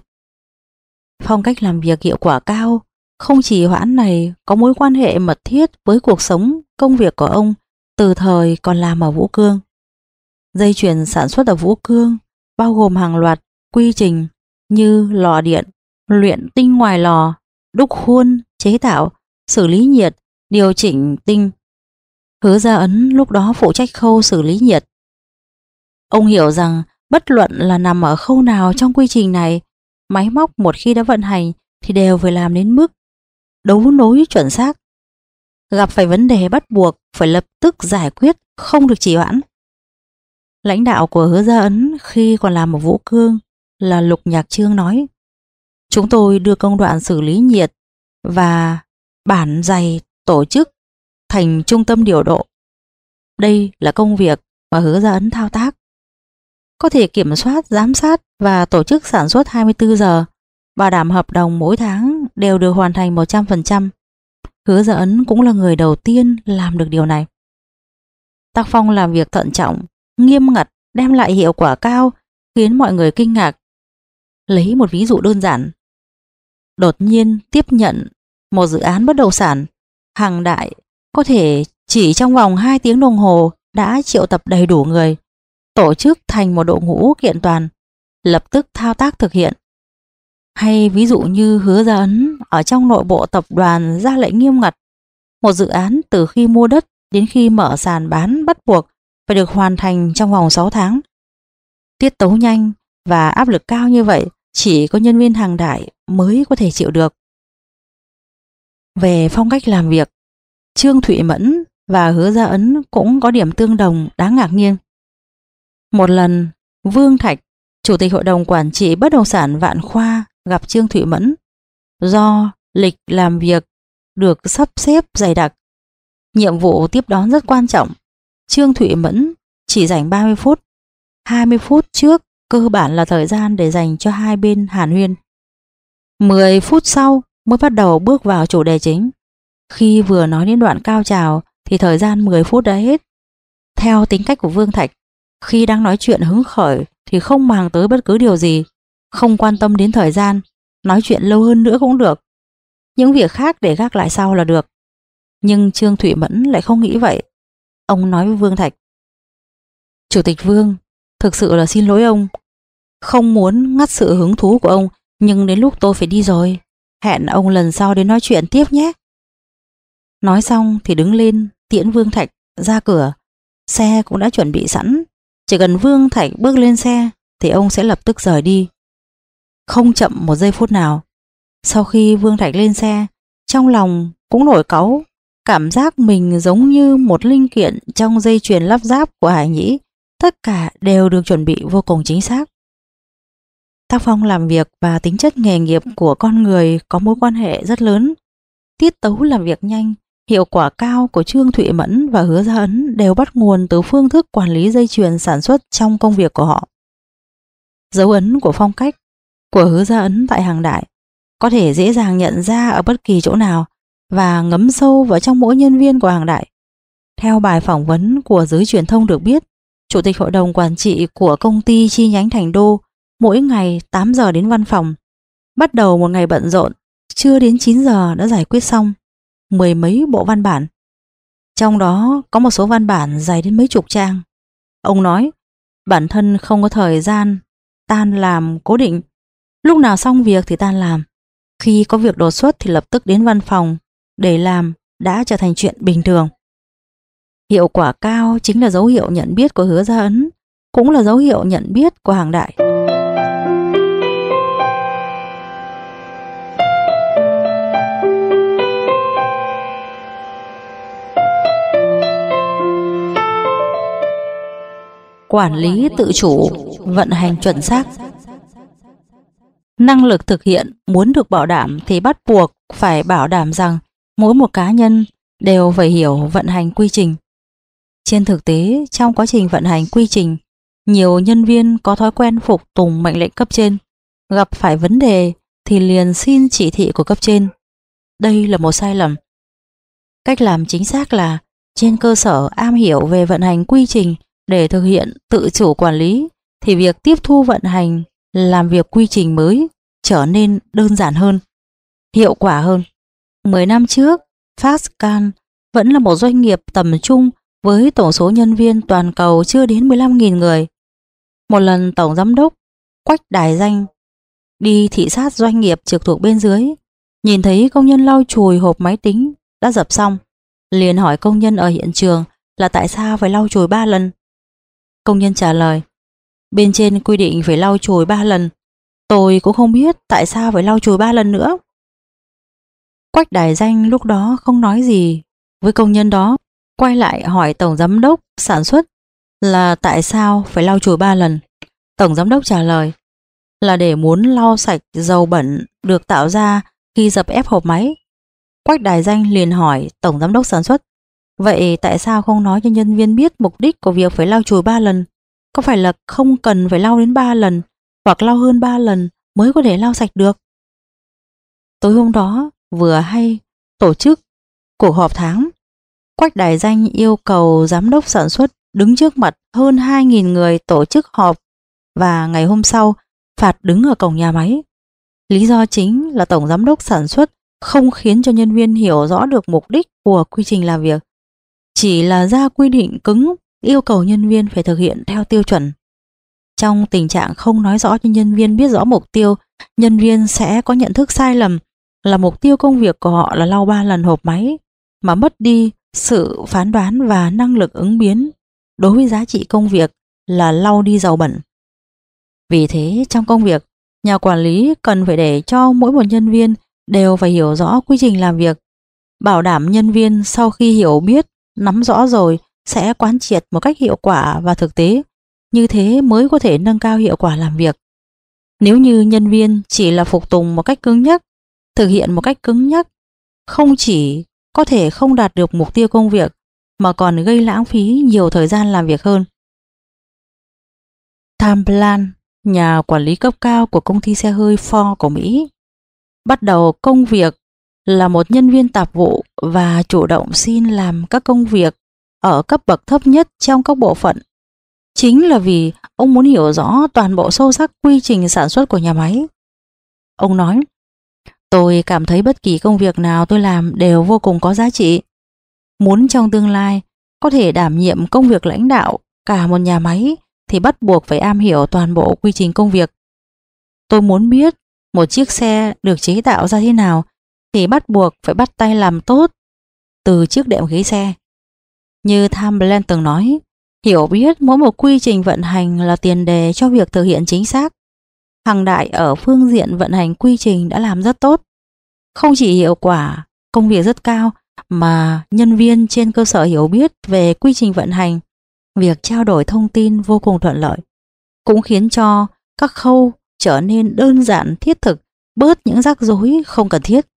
Phong cách làm việc hiệu quả cao, không trì hoãn này có mối quan hệ mật thiết với cuộc sống, công việc của ông từ thời còn làm ở Vũ Cương. Dây chuyền sản xuất ở Vũ Cương bao gồm hàng loạt quy trình như lò điện, luyện tinh ngoài lò, đúc khuôn, chế tạo, xử lý nhiệt, điều chỉnh tinh. Hứa Gia Ấn lúc đó phụ trách khâu xử lý nhiệt. Ông hiểu rằng bất luận là nằm ở khâu nào trong quy trình này, máy móc một khi đã vận hành thì đều phải làm đến mức đấu nối chuẩn xác. Gặp phải vấn đề bắt buộc phải lập tức giải quyết, không được trì hoãn. Lãnh đạo của Hứa Gia Ấn khi còn làm ở Vũ Cương là Lục Nhạc Trương nói: chúng tôi đưa công đoạn xử lý nhiệt và bản dày tổ chức thành trung tâm điều độ. Đây là công việc mà Hứa Gia Ấn thao tác. Có thể kiểm soát, giám sát và tổ chức sản xuất 24 giờ, bảo đảm hợp đồng mỗi tháng đều được hoàn thành 100%. Hứa Gia Ấn cũng là người đầu tiên làm được điều này. Tác phong làm việc thận trọng, nghiêm ngặt, đem lại hiệu quả cao, khiến mọi người kinh ngạc. Lấy một ví dụ đơn giản. Đột nhiên tiếp nhận một dự án bất động sản, Hằng Đại có thể chỉ trong vòng 2 tiếng đồng hồ đã triệu tập đầy đủ người, tổ chức thành một đội ngũ kiện toàn, lập tức thao tác thực hiện. Hay ví dụ như Hứa Gia Ấn ở trong nội bộ tập đoàn ra lệnh nghiêm ngặt, một dự án từ khi mua đất đến khi mở sàn bán bắt buộc phải được hoàn thành trong vòng 6 tháng. Tiết tấu nhanh và áp lực cao như vậy chỉ có nhân viên Hằng Đại mới có thể chịu được. Về phong cách làm việc, Trương Thụy Mẫn và Hứa Gia Ấn cũng có điểm tương đồng đáng ngạc nhiên. Một lần, Vương Thạch, Chủ tịch Hội đồng Quản trị Bất động sản Vạn Khoa gặp Trương Thụy Mẫn. Do lịch làm việc được sắp xếp dày đặc, Nhiệm vụ tiếp đón rất quan trọng. Trương Thụy Mẫn chỉ dành 30 phút. 20 phút trước cơ bản là thời gian để dành cho hai bên hàn huyên. 10 phút sau mới bắt đầu bước vào chủ đề chính. Khi vừa nói đến đoạn cao trào thì thời gian 10 phút đã hết. Theo tính cách của Vương Thạch, khi đang nói chuyện hứng khởi thì không màng tới bất cứ điều gì, không quan tâm đến thời gian, nói chuyện lâu hơn nữa cũng được. Những việc khác để gác lại sau là được. Nhưng Trương Thụy Mẫn lại không nghĩ vậy. Ông nói với Vương Thạch: Chủ tịch Vương, thực sự là xin lỗi ông. Không muốn ngắt sự hứng thú của ông, nhưng đến lúc tôi phải đi rồi. Hẹn ông lần sau đến nói chuyện tiếp nhé. Nói xong thì đứng lên tiễn Vương Thạch ra cửa. Xe cũng đã chuẩn bị sẵn. Chỉ cần Vương Thạch bước lên xe thì ông sẽ lập tức rời đi. Không chậm một giây phút nào. Sau khi Vương Thạch lên xe, trong lòng cũng nổi cáu. Cảm giác mình giống như một linh kiện trong dây chuyền lắp ráp của Hải Nhĩ. Tất cả đều được chuẩn bị vô cùng chính xác. Tác phong làm việc và tính chất nghề nghiệp của con người có mối quan hệ rất lớn. Tiết tấu làm việc nhanh, hiệu quả cao của Trương Thụy Mẫn và Hứa Gia Ấn đều bắt nguồn từ phương thức quản lý dây chuyền sản xuất trong công việc của họ. Dấu ấn của phong cách của Hứa Gia Ấn tại Hàng Đại có thể dễ dàng nhận ra ở bất kỳ chỗ nào và ngấm sâu vào trong mỗi nhân viên của Hàng Đại. Theo bài phỏng vấn của giới truyền thông được biết, Chủ tịch Hội đồng Quản trị của công ty chi nhánh Thành Đô mỗi ngày 8 giờ đến văn phòng. Bắt đầu một ngày bận rộn, chưa đến 9 giờ đã giải quyết xong 10 mấy bộ văn bản. Trong đó có một số văn bản dày đến mấy chục trang. Ông nói bản thân không có thời gian tan làm cố định. Lúc nào xong việc thì tan làm. Khi có việc đột xuất thì lập tức đến văn phòng để làm đã trở thành chuyện bình thường. Hiệu quả cao chính là dấu hiệu nhận biết của Hứa Gia Ấn, cũng là dấu hiệu nhận biết của Hàng Đại. Quản lý tự chủ, vận hành chuẩn xác. Năng lực thực hiện muốn được bảo đảm thì bắt buộc phải bảo đảm rằng mỗi một cá nhân đều phải hiểu vận hành quy trình. Trên thực tế, trong quá trình vận hành quy trình, nhiều nhân viên có thói quen phục tùng mệnh lệnh cấp trên, gặp phải vấn đề thì liền xin chỉ thị của cấp trên. Đây là một sai lầm. Cách làm chính xác là trên cơ sở am hiểu về vận hành quy trình để thực hiện tự chủ quản lý thì việc tiếp thu vận hành làm việc quy trình mới trở nên đơn giản hơn, hiệu quả hơn. 10 năm trước, Fastcan vẫn là một doanh nghiệp tầm trung với tổng số nhân viên toàn cầu chưa đến 15.000 người. Một lần Tổng Giám đốc Quách Đài Danh đi thị sát doanh nghiệp trực thuộc bên dưới, nhìn thấy công nhân lau chùi hộp máy tính đã dập xong, liền hỏi công nhân ở hiện trường là tại sao phải lau chùi 3 lần. Công nhân trả lời: bên trên quy định phải lau chùi 3 lần, tôi cũng không biết tại sao phải lau chùi 3 lần nữa. Quách Đài Danh lúc đó không nói gì với công nhân đó, quay lại hỏi Tổng Giám đốc sản xuất là tại sao phải lau chùi 3 lần. Tổng Giám đốc trả lời là để muốn lau sạch dầu bẩn được tạo ra khi dập ép hộp máy. Quách Đài Danh liền hỏi Tổng Giám đốc sản xuất: vậy tại sao không nói cho nhân viên biết mục đích của việc phải lau chùi 3 lần? Có phải là không cần phải lau đến 3 lần hoặc lau hơn 3 lần mới có thể lau sạch được? Tối hôm đó vừa hay tổ chức cuộc họp tháng, Quách Đài Danh yêu cầu giám đốc sản xuất đứng trước mặt hơn 2.000 người tổ chức họp và ngày hôm sau phạt đứng ở cổng nhà máy. Lý do chính là Tổng Giám đốc sản xuất không khiến cho nhân viên hiểu rõ được mục đích của quy trình làm việc, chỉ là ra quy định cứng yêu cầu nhân viên phải thực hiện theo tiêu chuẩn. Trong tình trạng không nói rõ cho nhân viên biết rõ mục tiêu, nhân viên sẽ có nhận thức sai lầm là mục tiêu công việc của họ là lau 3 lần hộp máy, mà mất đi sự phán đoán và năng lực ứng biến đối với giá trị công việc là lau đi dầu bẩn. Vì thế trong công việc, nhà quản lý cần phải để cho mỗi một nhân viên đều phải hiểu rõ quy trình làm việc, bảo đảm nhân viên sau khi hiểu biết, nắm rõ rồi sẽ quán triệt một cách hiệu quả và thực tế, như thế mới có thể nâng cao hiệu quả làm việc. Nếu như nhân viên chỉ là phục tùng một cách cứng nhắc, thực hiện một cách cứng nhắc, không chỉ có thể không đạt được mục tiêu công việc mà còn gây lãng phí nhiều thời gian làm việc hơn. Tham Plan, nhà quản lý cấp cao của công ty xe hơi Ford của Mỹ, bắt đầu công việc là một nhân viên tạp vụ và chủ động xin làm các công việc ở cấp bậc thấp nhất trong các bộ phận. Chính là vì ông muốn hiểu rõ toàn bộ sâu sắc quy trình sản xuất của nhà máy. Ông nói, tôi cảm thấy bất kỳ công việc nào tôi làm đều vô cùng có giá trị. Muốn trong tương lai có thể đảm nhiệm công việc lãnh đạo cả một nhà máy thì bắt buộc phải am hiểu toàn bộ quy trình công việc. Tôi muốn biết một chiếc xe được chế tạo ra thế nào thì bắt buộc phải bắt tay làm tốt từ chiếc đệm ghế xe. Như Tham Bland từng nói, hiểu biết mỗi một quy trình vận hành là tiền đề cho việc thực hiện chính xác. Hằng Đại ở phương diện vận hành quy trình đã làm rất tốt. Không chỉ hiệu quả công việc rất cao mà nhân viên trên cơ sở hiểu biết về quy trình vận hành, việc trao đổi thông tin vô cùng thuận lợi, cũng khiến cho các khâu trở nên đơn giản thiết thực, bớt những rắc rối không cần thiết.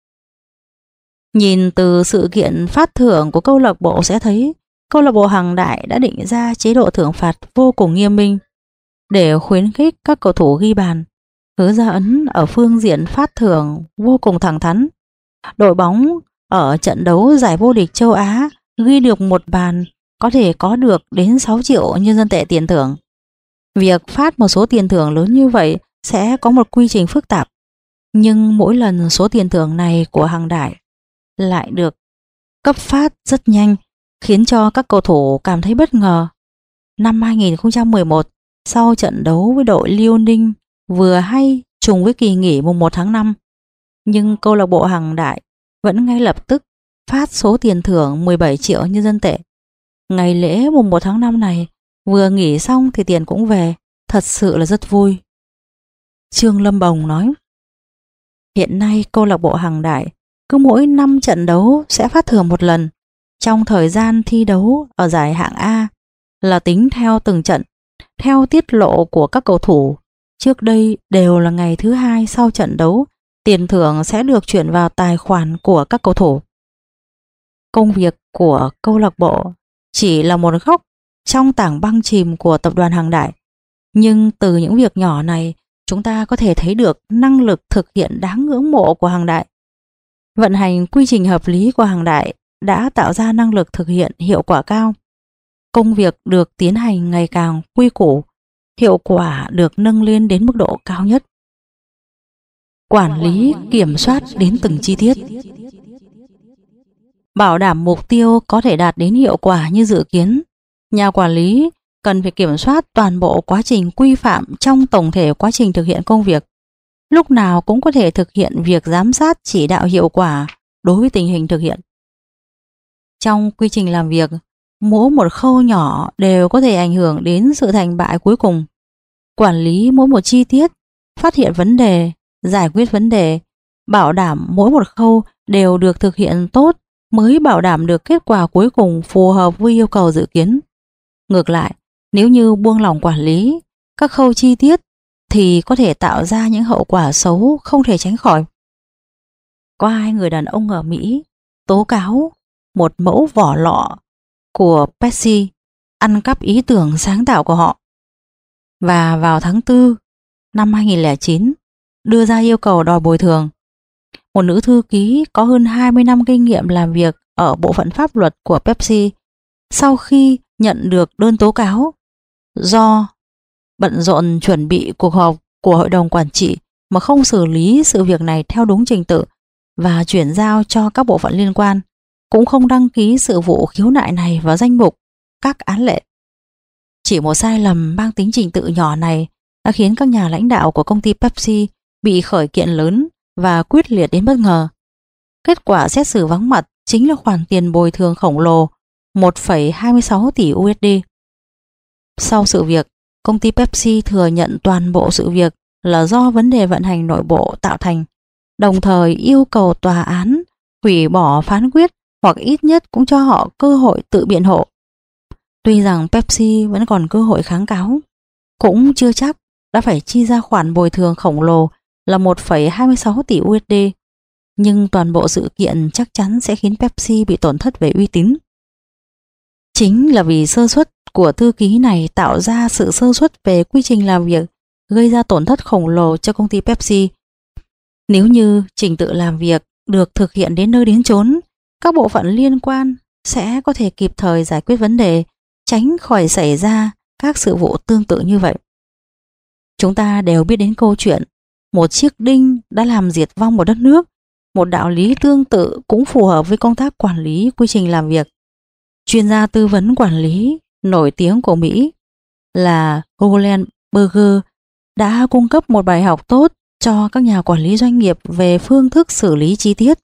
Nhìn từ sự kiện phát thưởng của câu lạc bộ sẽ thấy câu lạc bộ Hằng Đại đã định ra chế độ thưởng phạt vô cùng nghiêm minh để khuyến khích các cầu thủ ghi bàn. Hứa Gia Ấn ở phương diện phát thưởng vô cùng thẳng thắn. Đội bóng ở trận đấu giải vô địch châu Á ghi được một bàn có thể có được đến 6 triệu nhân dân tệ tiền thưởng. Việc phát một số tiền thưởng lớn như vậy sẽ có một quy trình phức tạp, nhưng mỗi lần số tiền thưởng này của Hằng Đại lại được cấp phát rất nhanh, khiến cho các cầu thủ cảm thấy bất ngờ. Năm 2011, sau trận đấu với đội Liêu Ninh vừa hay trùng với kỳ nghỉ mùng 1 tháng 5, nhưng câu lạc bộ Hằng Đại vẫn ngay lập tức phát số tiền thưởng 17 triệu nhân dân tệ. Ngày lễ mùng 1 tháng 5 này, vừa nghỉ xong thì tiền cũng về, thật sự là rất vui. Trương Lâm Bồng nói, hiện nay câu lạc bộ Hằng Đại cứ mỗi 5 trận đấu sẽ phát thưởng một lần. Trong thời gian thi đấu ở giải hạng A là tính theo từng trận, theo tiết lộ của các cầu thủ. Trước đây đều là ngày thứ hai sau trận đấu, tiền thưởng sẽ được chuyển vào tài khoản của các cầu thủ. Công việc của câu lạc bộ chỉ là một góc trong tảng băng chìm của tập đoàn Hằng Đại. Nhưng từ những việc nhỏ này, chúng ta có thể thấy được năng lực thực hiện đáng ngưỡng mộ của Hằng Đại. Vận hành quy trình hợp lý của Hằng Đại đã tạo ra năng lực thực hiện hiệu quả cao. Công việc được tiến hành ngày càng quy củ, hiệu quả được nâng lên đến mức độ cao nhất. Quản lý kiểm soát đến từng chi tiết. Bảo đảm mục tiêu có thể đạt đến hiệu quả như dự kiến, nhà quản lý cần phải kiểm soát toàn bộ quá trình quy phạm trong tổng thể quá trình thực hiện công việc. Lúc nào cũng có thể thực hiện việc giám sát chỉ đạo hiệu quả đối với tình hình thực hiện. Trong quy trình làm việc, mỗi một khâu nhỏ đều có thể ảnh hưởng đến sự thành bại cuối cùng. Quản lý mỗi một chi tiết, phát hiện vấn đề, giải quyết vấn đề, bảo đảm mỗi một khâu đều được thực hiện tốt mới bảo đảm được kết quả cuối cùng phù hợp với yêu cầu dự kiến. Ngược lại, nếu như buông lỏng quản lý các khâu chi tiết thì có thể tạo ra những hậu quả xấu không thể tránh khỏi. Có hai người đàn ông ở Mỹ tố cáo một mẫu vỏ lọ của Pepsi ăn cắp ý tưởng sáng tạo của họ, và vào tháng 4 năm 2009 đưa ra yêu cầu đòi bồi thường. Một nữ thư ký có hơn 20 năm kinh nghiệm làm việc ở bộ phận pháp luật của Pepsi, sau khi nhận được đơn tố cáo, do bận rộn chuẩn bị cuộc họp của hội đồng quản trị mà không xử lý sự việc này theo đúng trình tự và chuyển giao cho các bộ phận liên quan, cũng không đăng ký sự vụ khiếu nại này vào danh mục các án lệ. Chỉ một sai lầm mang tính trình tự nhỏ này đã khiến các nhà lãnh đạo của công ty Pepsi bị khởi kiện lớn và quyết liệt đến bất ngờ. Kết quả xét xử vắng mặt chính là khoản tiền bồi thường khổng lồ 1,26 tỷ USD. Sau sự việc, công ty Pepsi thừa nhận toàn bộ sự việc là do vấn đề vận hành nội bộ tạo thành, đồng thời yêu cầu tòa án hủy bỏ phán quyết hoặc ít nhất cũng cho họ cơ hội tự biện hộ. Tuy rằng Pepsi vẫn còn cơ hội kháng cáo, cũng chưa chắc đã phải chi ra khoản bồi thường khổng lồ là 1,26 tỷ USD. nhưng toàn bộ sự kiện chắc chắn sẽ khiến Pepsi bị tổn thất về uy tín. Chính là vì sơ suất của thư ký này tạo ra sự sơ suất về quy trình làm việc, gây ra tổn thất khổng lồ cho công ty Pepsi. Nếu như trình tự làm việc được thực hiện đến nơi đến chốn, các bộ phận liên quan sẽ có thể kịp thời giải quyết vấn đề, tránh khỏi xảy ra các sự vụ tương tự như vậy. Chúng ta đều biết đến câu chuyện một chiếc đinh đã làm diệt vong một đất nước. Một đạo lý tương tự cũng phù hợp với công tác quản lý quy trình làm việc. Chuyên gia tư vấn quản lý nổi tiếng của Mỹ là Roland Berger đã cung cấp một bài học tốt cho các nhà quản lý doanh nghiệp về phương thức xử lý chi tiết.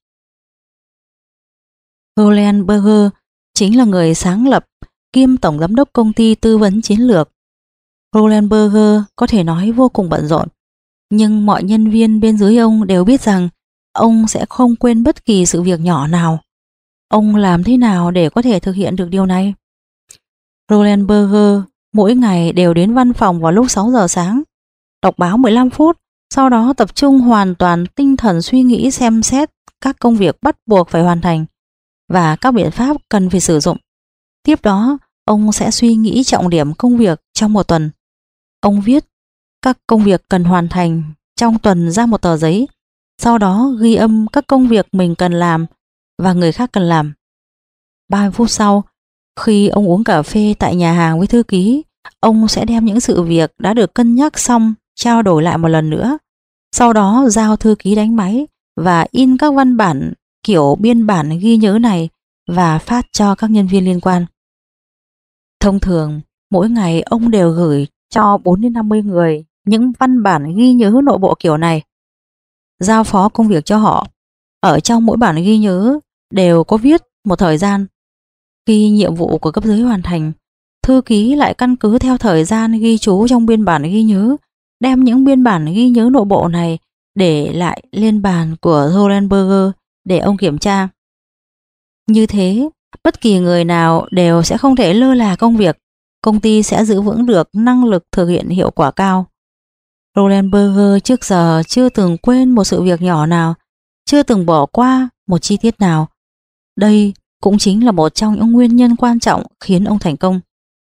Roland Berger chính là người sáng lập kiêm tổng giám đốc công ty tư vấn chiến lược. Roland Berger có thể nói vô cùng bận rộn, nhưng mọi nhân viên bên dưới ông đều biết rằng ông sẽ không quên bất kỳ sự việc nhỏ nào. Ông làm thế nào để có thể thực hiện được điều này? Roland Berger mỗi ngày đều đến văn phòng vào lúc 6 giờ sáng, đọc báo 15 phút, sau đó tập trung hoàn toàn tinh thần suy nghĩ xem xét các công việc bắt buộc phải hoàn thành và các biện pháp cần phải sử dụng. Tiếp đó, ông sẽ suy nghĩ trọng điểm công việc trong một tuần. Ông viết các công việc cần hoàn thành trong tuần ra một tờ giấy, sau đó ghi âm các công việc mình cần làm và người khác cần làm. 30 phút sau, khi ông uống cà phê tại nhà hàng với thư ký, ông sẽ đem những sự việc đã được cân nhắc xong trao đổi lại một lần nữa. Sau đó giao thư ký đánh máy và in các văn bản kiểu biên bản ghi nhớ này và phát cho các nhân viên liên quan. Thông thường, mỗi ngày ông đều gửi cho 4 đến 50 người những văn bản ghi nhớ nội bộ kiểu này, giao phó công việc cho họ. Ở trong mỗi bản ghi nhớ đều có viết một thời gian. Khi nhiệm vụ của cấp dưới hoàn thành, thư ký lại căn cứ theo thời gian ghi chú trong biên bản ghi nhớ, đem những biên bản ghi nhớ nội bộ này để lại lên bàn của Roland Berger để ông kiểm tra. Như thế, bất kỳ người nào đều sẽ không thể lơ là công việc, công ty sẽ giữ vững được năng lực thực hiện hiệu quả cao. Roland Berger trước giờ chưa từng quên một sự việc nhỏ nào, chưa từng bỏ qua một chi tiết nào. Đây cũng chính là một trong những nguyên nhân quan trọng khiến ông thành công.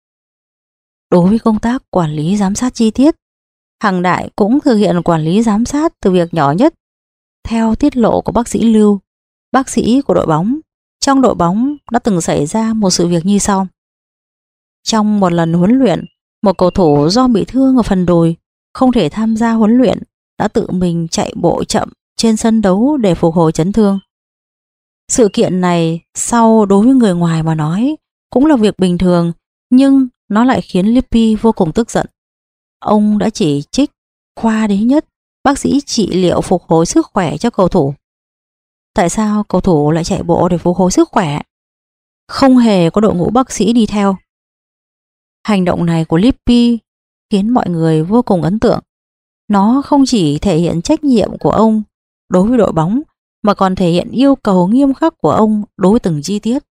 Đối với công tác quản lý giám sát chi tiết, Hằng Đại cũng thực hiện quản lý giám sát từ việc nhỏ nhất. Theo tiết lộ của bác sĩ Lưu, bác sĩ của đội bóng, trong đội bóng đã từng xảy ra một sự việc như sau. Trong một lần huấn luyện, một cầu thủ do bị thương ở phần đùi, không thể tham gia huấn luyện, đã tự mình chạy bộ chậm trên sân đấu để phục hồi chấn thương. Sự kiện này sau đối với người ngoài mà nói cũng là việc bình thường, nhưng nó lại khiến Lippi vô cùng tức giận. Ông đã chỉ trích khoa đế nhất, bác sĩ trị liệu phục hồi sức khỏe cho cầu thủ. Tại sao cầu thủ lại chạy bộ để phục hồi sức khỏe? Không hề có đội ngũ bác sĩ đi theo. Hành động này của Lippi khiến mọi người vô cùng ấn tượng. Nó không chỉ thể hiện trách nhiệm của ông đối với đội bóng, mà còn thể hiện yêu cầu nghiêm khắc của ông đối với từng chi tiết.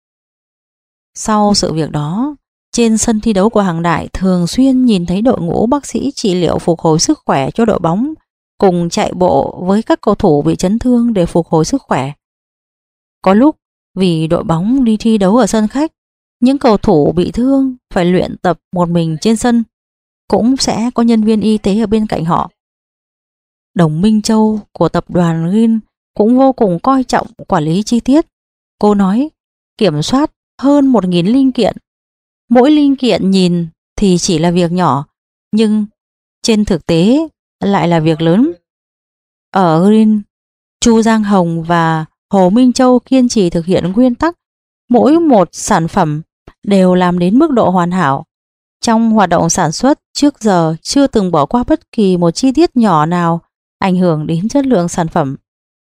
Sau sự việc đó, trên sân thi đấu của Hằng Đại thường xuyên nhìn thấy đội ngũ bác sĩ trị liệu phục hồi sức khỏe cho đội bóng cùng chạy bộ với các cầu thủ bị chấn thương để phục hồi sức khỏe. Có lúc vì đội bóng đi thi đấu ở sân khách, những cầu thủ bị thương phải luyện tập một mình trên sân, cũng sẽ có nhân viên y tế ở bên cạnh họ. Đồng Minh Châu của tập đoàn Rin cũng vô cùng coi trọng quản lý chi tiết. Cô nói kiểm soát hơn 1.000 linh kiện. Mỗi linh kiện nhìn thì chỉ là việc nhỏ, nhưng trên thực tế lại là việc lớn. Ở Green, Chu Giang Hồng và Hồ Minh Châu kiên trì thực hiện nguyên tắc mỗi một sản phẩm đều làm đến mức độ hoàn hảo. Trong hoạt động sản xuất trước giờ chưa từng bỏ qua bất kỳ một chi tiết nhỏ nào ảnh hưởng đến chất lượng sản phẩm.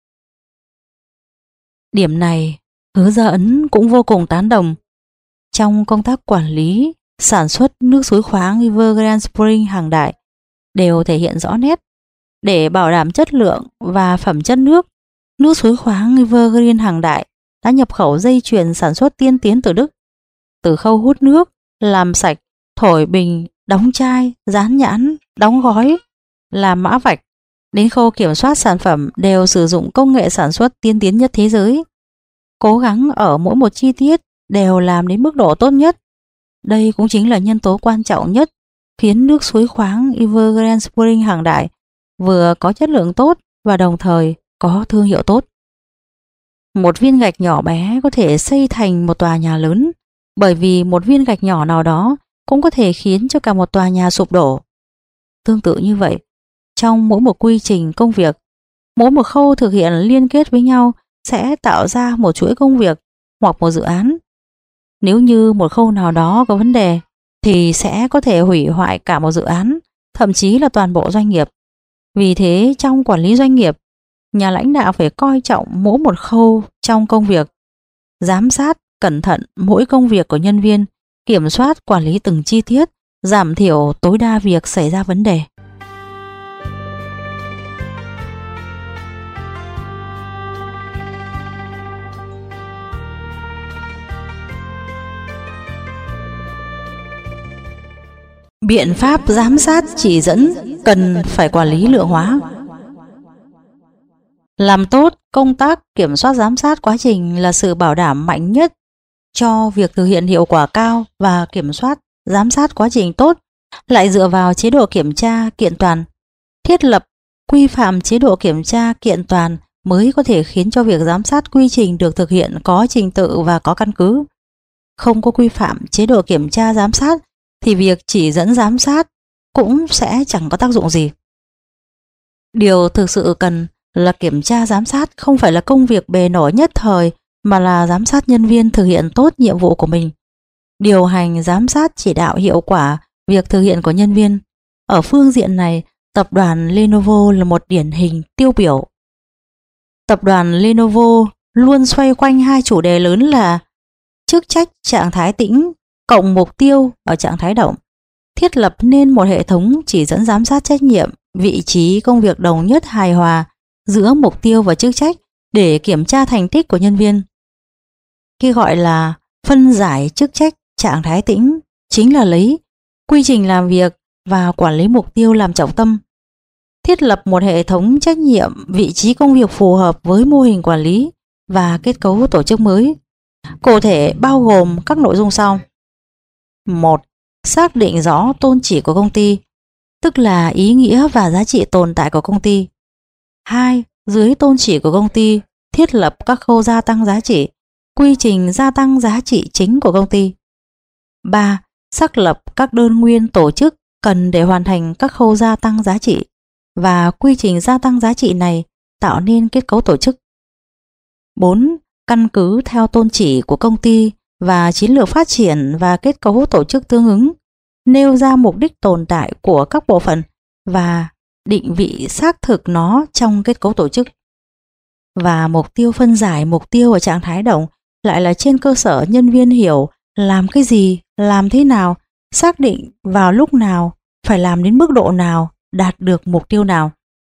Điểm này Hứa Gia Ấn cũng vô cùng tán đồng. Trong công tác quản lý, sản xuất nước suối khoáng Evergrande Spring Hằng Đại đều thể hiện rõ nét. Để bảo đảm chất lượng và phẩm chất nước suối khoáng Evergrande Hằng Đại đã nhập khẩu dây chuyền sản xuất tiên tiến từ Đức. Từ khâu hút nước, làm sạch, thổi bình, đóng chai, dán nhãn, đóng gói, làm mã vạch, đến khâu kiểm soát sản phẩm đều sử dụng công nghệ sản xuất tiên tiến nhất thế giới. Cố gắng ở mỗi một chi tiết đều làm đến mức độ tốt nhất. Đây cũng chính là nhân tố quan trọng nhất khiến nước suối khoáng Evergrande Spring Hàng Đại vừa có chất lượng tốt và đồng thời có thương hiệu tốt. Một viên gạch nhỏ bé có thể xây thành một tòa nhà lớn, bởi vì một viên gạch nhỏ nào đó cũng có thể khiến cho cả một tòa nhà sụp đổ. Tương tự như vậy, trong mỗi một quy trình công việc, mỗi một khâu thực hiện liên kết với nhau sẽ tạo ra một chuỗi công việc hoặc một dự án. Nếu như một khâu nào đó có vấn đề thì sẽ có thể hủy hoại cả một dự án, thậm chí là toàn bộ doanh nghiệp. Vì thế trong quản lý doanh nghiệp, nhà lãnh đạo phải coi trọng mỗi một khâu trong công việc, giám sát cẩn thận mỗi công việc của nhân viên, kiểm soát quản lý từng chi tiết, giảm thiểu tối đa việc xảy ra vấn đề. Biện pháp giám sát chỉ dẫn cần phải quản lý lượng hóa. Làm tốt công tác kiểm soát giám sát quá trình là sự bảo đảm mạnh nhất cho việc thực hiện hiệu quả cao, và kiểm soát giám sát quá trình tốt lại dựa vào chế độ kiểm tra kiện toàn. Thiết lập quy phạm chế độ kiểm tra kiện toàn mới có thể khiến cho việc giám sát quy trình được thực hiện có trình tự và có căn cứ. Không có quy phạm chế độ kiểm tra giám sát thì việc chỉ dẫn giám sát cũng sẽ chẳng có tác dụng gì. Điều thực sự cần là kiểm tra giám sát không phải là công việc bề nổi nhất thời, mà là giám sát nhân viên thực hiện tốt nhiệm vụ của mình. Điều hành giám sát chỉ đạo hiệu quả việc thực hiện của nhân viên. Ở phương diện này, tập đoàn Lenovo là một điển hình tiêu biểu. Tập đoàn Lenovo luôn xoay quanh hai chủ đề lớn là chức trách trạng thái tĩnh cộng mục tiêu ở trạng thái động. Thiết lập nên một hệ thống chỉ dẫn giám sát trách nhiệm, vị trí công việc đồng nhất hài hòa giữa mục tiêu và chức trách để kiểm tra thành tích của nhân viên. Khi gọi là phân giải chức trách trạng thái tĩnh chính là lấy quy trình làm việc và quản lý mục tiêu làm trọng tâm. Thiết lập một hệ thống trách nhiệm, vị trí công việc phù hợp với mô hình quản lý và kết cấu tổ chức mới. Cụ thể bao gồm các nội dung sau. 1. Xác định rõ tôn chỉ của công ty, tức là ý nghĩa và giá trị tồn tại của công ty. 2. Dưới tôn chỉ của công ty, thiết lập các khâu gia tăng giá trị, quy trình gia tăng giá trị chính của công ty. 3. Xác lập các đơn nguyên tổ chức cần để hoàn thành các khâu gia tăng giá trị, và quy trình gia tăng giá trị này tạo nên kết cấu tổ chức. 4. Căn cứ theo tôn chỉ của công ty và chiến lược phát triển và kết cấu tổ chức tương ứng, nêu ra mục đích tồn tại của các bộ phận và định vị xác thực nó trong kết cấu tổ chức. Và mục tiêu phân giải mục tiêu ở trạng thái động lại là trên cơ sở nhân viên hiểu làm cái gì, làm thế nào, xác định vào lúc nào, phải làm đến mức độ nào, đạt được mục tiêu nào.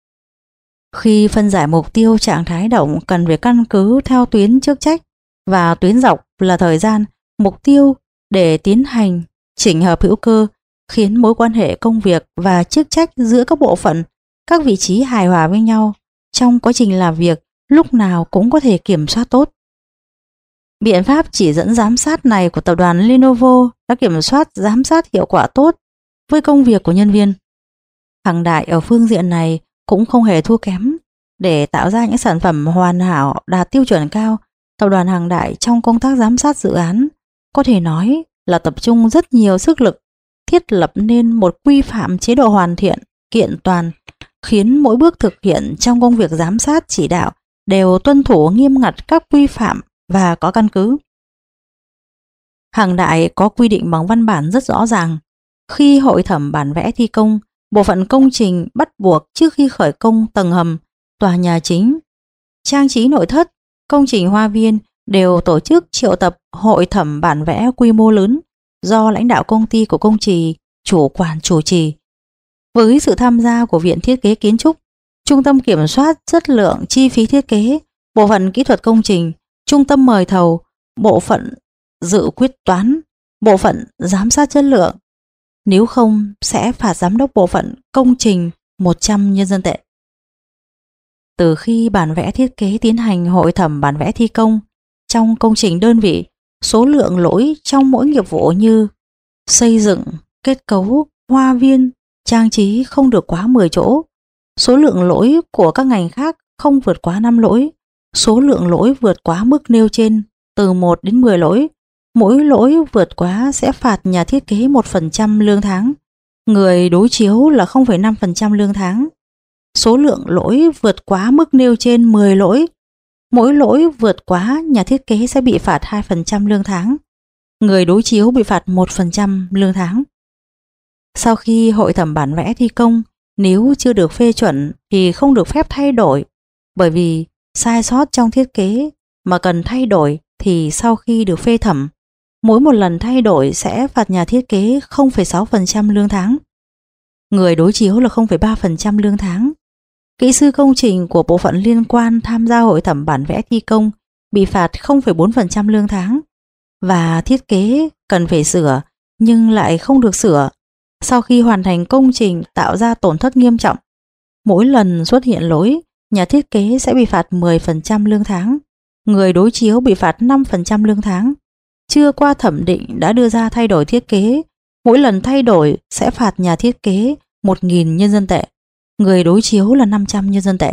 Khi phân giải mục tiêu trạng thái động cần phải căn cứ theo tuyến chức trách, và tuyến dọc là thời gian, mục tiêu để tiến hành chỉnh hợp hữu cơ, khiến mối quan hệ công việc và chức trách giữa các bộ phận, các vị trí hài hòa với nhau trong quá trình làm việc lúc nào cũng có thể kiểm soát tốt. Biện pháp chỉ dẫn giám sát này của tập đoàn Lenovo đã kiểm soát giám sát hiệu quả tốt với công việc của nhân viên. Hàng Đại ở phương diện này cũng không hề thua kém. Để tạo ra những sản phẩm hoàn hảo đạt tiêu chuẩn cao, tập đoàn Hàng Đại trong công tác giám sát dự án có thể nói là tập trung rất nhiều sức lực, thiết lập nên một quy phạm chế độ hoàn thiện, kiện toàn, khiến mỗi bước thực hiện trong công việc giám sát chỉ đạo đều tuân thủ nghiêm ngặt các quy phạm và có căn cứ. Hàng Đại có quy định bằng văn bản rất rõ ràng. Khi hội thẩm bản vẽ thi công, bộ phận công trình bắt buộc trước khi khởi công tầng hầm, tòa nhà chính, trang trí nội thất, công trình hoa viên đều tổ chức triệu tập hội thẩm bản vẽ quy mô lớn do lãnh đạo công ty của công trình chủ quản chủ trì. Với sự tham gia của Viện Thiết kế Kiến trúc, Trung tâm Kiểm soát Chất lượng Chi phí thiết kế, Bộ phận Kỹ thuật Công trình, Trung tâm mời thầu, Bộ phận Dự quyết toán, Bộ phận Giám sát chất lượng. Nếu không sẽ phạt giám đốc bộ phận công trình 100 nhân dân tệ. Từ khi bản vẽ thiết kế tiến hành hội thẩm bản vẽ thi công, trong công trình đơn vị, số lượng lỗi trong mỗi nghiệp vụ như xây dựng, kết cấu, hoa viên, trang trí không được quá 10 chỗ. Số lượng lỗi của các ngành khác không vượt quá 5 lỗi. Số lượng lỗi vượt quá mức nêu trên từ 1 đến 10 lỗi. Mỗi lỗi vượt quá sẽ phạt nhà thiết kế 1% lương tháng. Người đối chiếu là 0,5% lương tháng. Số lượng lỗi vượt quá mức nêu trên 10 lỗi. Mỗi lỗi vượt quá, nhà thiết kế sẽ bị phạt 2% lương tháng. Người đối chiếu bị phạt 1% lương tháng. Sau khi hội thẩm bản vẽ thi công, nếu chưa được phê chuẩn thì không được phép thay đổi, bởi vì sai sót trong thiết kế mà cần thay đổi thì sau khi được phê thẩm, mỗi một lần thay đổi sẽ phạt nhà thiết kế 0,6% lương tháng. Người đối chiếu là 0,3% lương tháng. Kỹ sư công trình của bộ phận liên quan tham gia hội thẩm bản vẽ thi công bị phạt 0,4% lương tháng, và thiết kế cần phải sửa nhưng lại không được sửa sau khi hoàn thành công trình tạo ra tổn thất nghiêm trọng. Mỗi lần xuất hiện lỗi, nhà thiết kế sẽ bị phạt 10% lương tháng. Người đối chiếu bị phạt 5% lương tháng. Chưa qua thẩm định đã đưa ra thay đổi thiết kế, mỗi lần thay đổi sẽ phạt nhà thiết kế 1.000 nhân dân tệ. Người đối chiếu là 500 nhân dân tệ.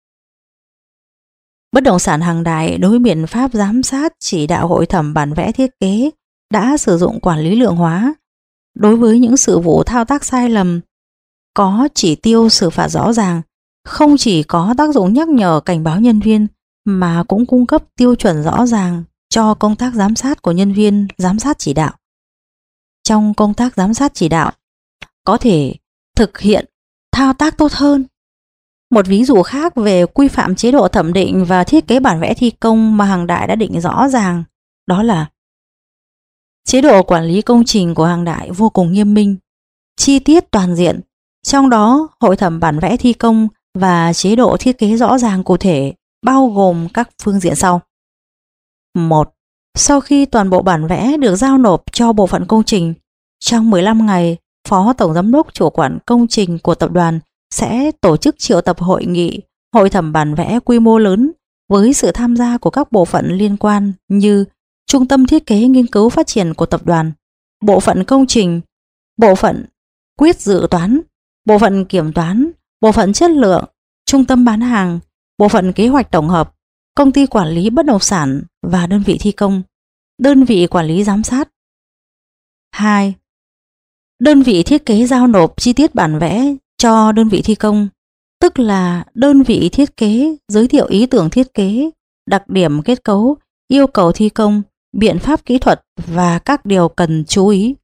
Bất động sản Hằng Đại đối với biện pháp giám sát chỉ đạo hội thẩm bản vẽ thiết kế đã sử dụng quản lý lượng hóa. Đối với những sự vụ thao tác sai lầm, có chỉ tiêu xử phạt rõ ràng, không chỉ có tác dụng nhắc nhở cảnh báo nhân viên mà cũng cung cấp tiêu chuẩn rõ ràng cho công tác giám sát của nhân viên giám sát chỉ đạo. Trong công tác giám sát chỉ đạo, có thể thực hiện thao tác tốt hơn. Một ví dụ khác về quy phạm chế độ thẩm định và thiết kế bản vẽ thi công mà Hằng Đại đã định rõ ràng, đó là chế độ quản lý công trình của Hằng Đại vô cùng nghiêm minh, chi tiết toàn diện, trong đó hội thẩm bản vẽ thi công và chế độ thiết kế rõ ràng cụ thể, bao gồm các phương diện sau. 1. Sau khi toàn bộ bản vẽ được giao nộp cho bộ phận công trình, trong 15 ngày, Phó Tổng Giám đốc Chủ quản công trình của tập đoàn sẽ tổ chức triệu tập hội nghị hội thẩm bản vẽ quy mô lớn với sự tham gia của các bộ phận liên quan như Trung tâm Thiết kế Nghiên cứu Phát triển của tập đoàn, Bộ phận Công trình, Bộ phận Quyết dự toán, Bộ phận Kiểm toán, Bộ phận Chất lượng, Trung tâm Bán hàng, Bộ phận Kế hoạch Tổng hợp, Công ty Quản lý Bất động sản và đơn vị thi công, đơn vị quản lý giám sát. 2. Đơn vị thiết kế giao nộp chi tiết bản vẽ cho đơn vị thi công, tức là đơn vị thiết kế giới thiệu ý tưởng thiết kế, đặc điểm kết cấu, yêu cầu thi công, biện pháp kỹ thuật và các điều cần chú ý.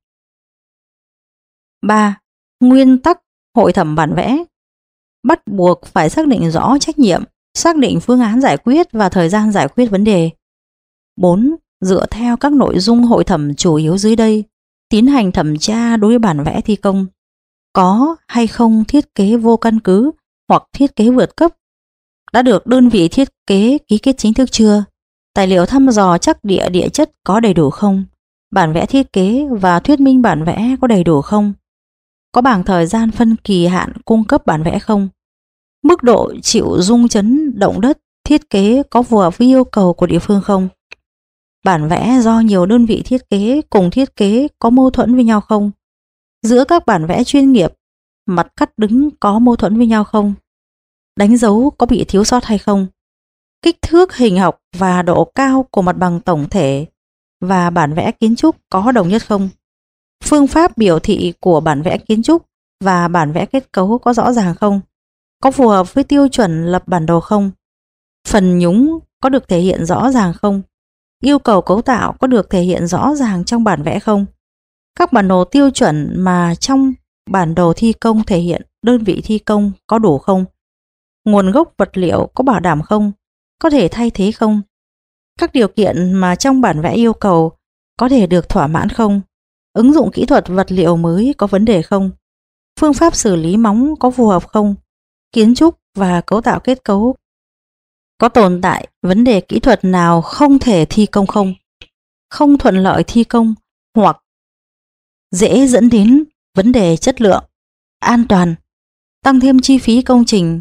3. Nguyên tắc hội thẩm bản vẽ. Bắt buộc phải xác định rõ trách nhiệm, xác định phương án giải quyết và thời gian giải quyết vấn đề. 4. Dựa theo các nội dung hội thẩm chủ yếu dưới đây, tiến hành thẩm tra đối với bản vẽ thi công. Có hay không thiết kế vô căn cứ hoặc thiết kế vượt cấp? Đã được đơn vị thiết kế ký kết chính thức chưa? Tài liệu thăm dò chắc địa địa chất có đầy đủ không? Bản vẽ thiết kế và thuyết minh bản vẽ có đầy đủ không? Có bảng thời gian phân kỳ hạn cung cấp bản vẽ không? Mức độ chịu rung chấn động đất thiết kế có phù hợp với yêu cầu của địa phương không? Bản vẽ do nhiều đơn vị thiết kế cùng thiết kế có mâu thuẫn với nhau không? Giữa các bản vẽ chuyên nghiệp, mặt cắt đứng có mâu thuẫn với nhau không? Đánh dấu có bị thiếu sót hay không? Kích thước hình học và độ cao của mặt bằng tổng thể và bản vẽ kiến trúc có đồng nhất không? Phương pháp biểu thị của bản vẽ kiến trúc và bản vẽ kết cấu có rõ ràng không? Có phù hợp với tiêu chuẩn lập bản đồ không? Phần nhúng có được thể hiện rõ ràng không? Yêu cầu cấu tạo có được thể hiện rõ ràng trong bản vẽ không? Các bản đồ tiêu chuẩn mà trong bản đồ thi công thể hiện đơn vị thi công có đủ không? Nguồn gốc vật liệu có bảo đảm không? Có thể thay thế không? Các điều kiện mà trong bản vẽ yêu cầu có thể được thỏa mãn không? Ứng dụng kỹ thuật vật liệu mới có vấn đề không? Phương pháp xử lý móng có phù hợp không? Kiến trúc và cấu tạo kết cấu có tồn tại vấn đề kỹ thuật nào không thể thi công không? Không thuận lợi thi công hoặc dễ dẫn đến vấn đề chất lượng, an toàn, tăng thêm chi phí công trình,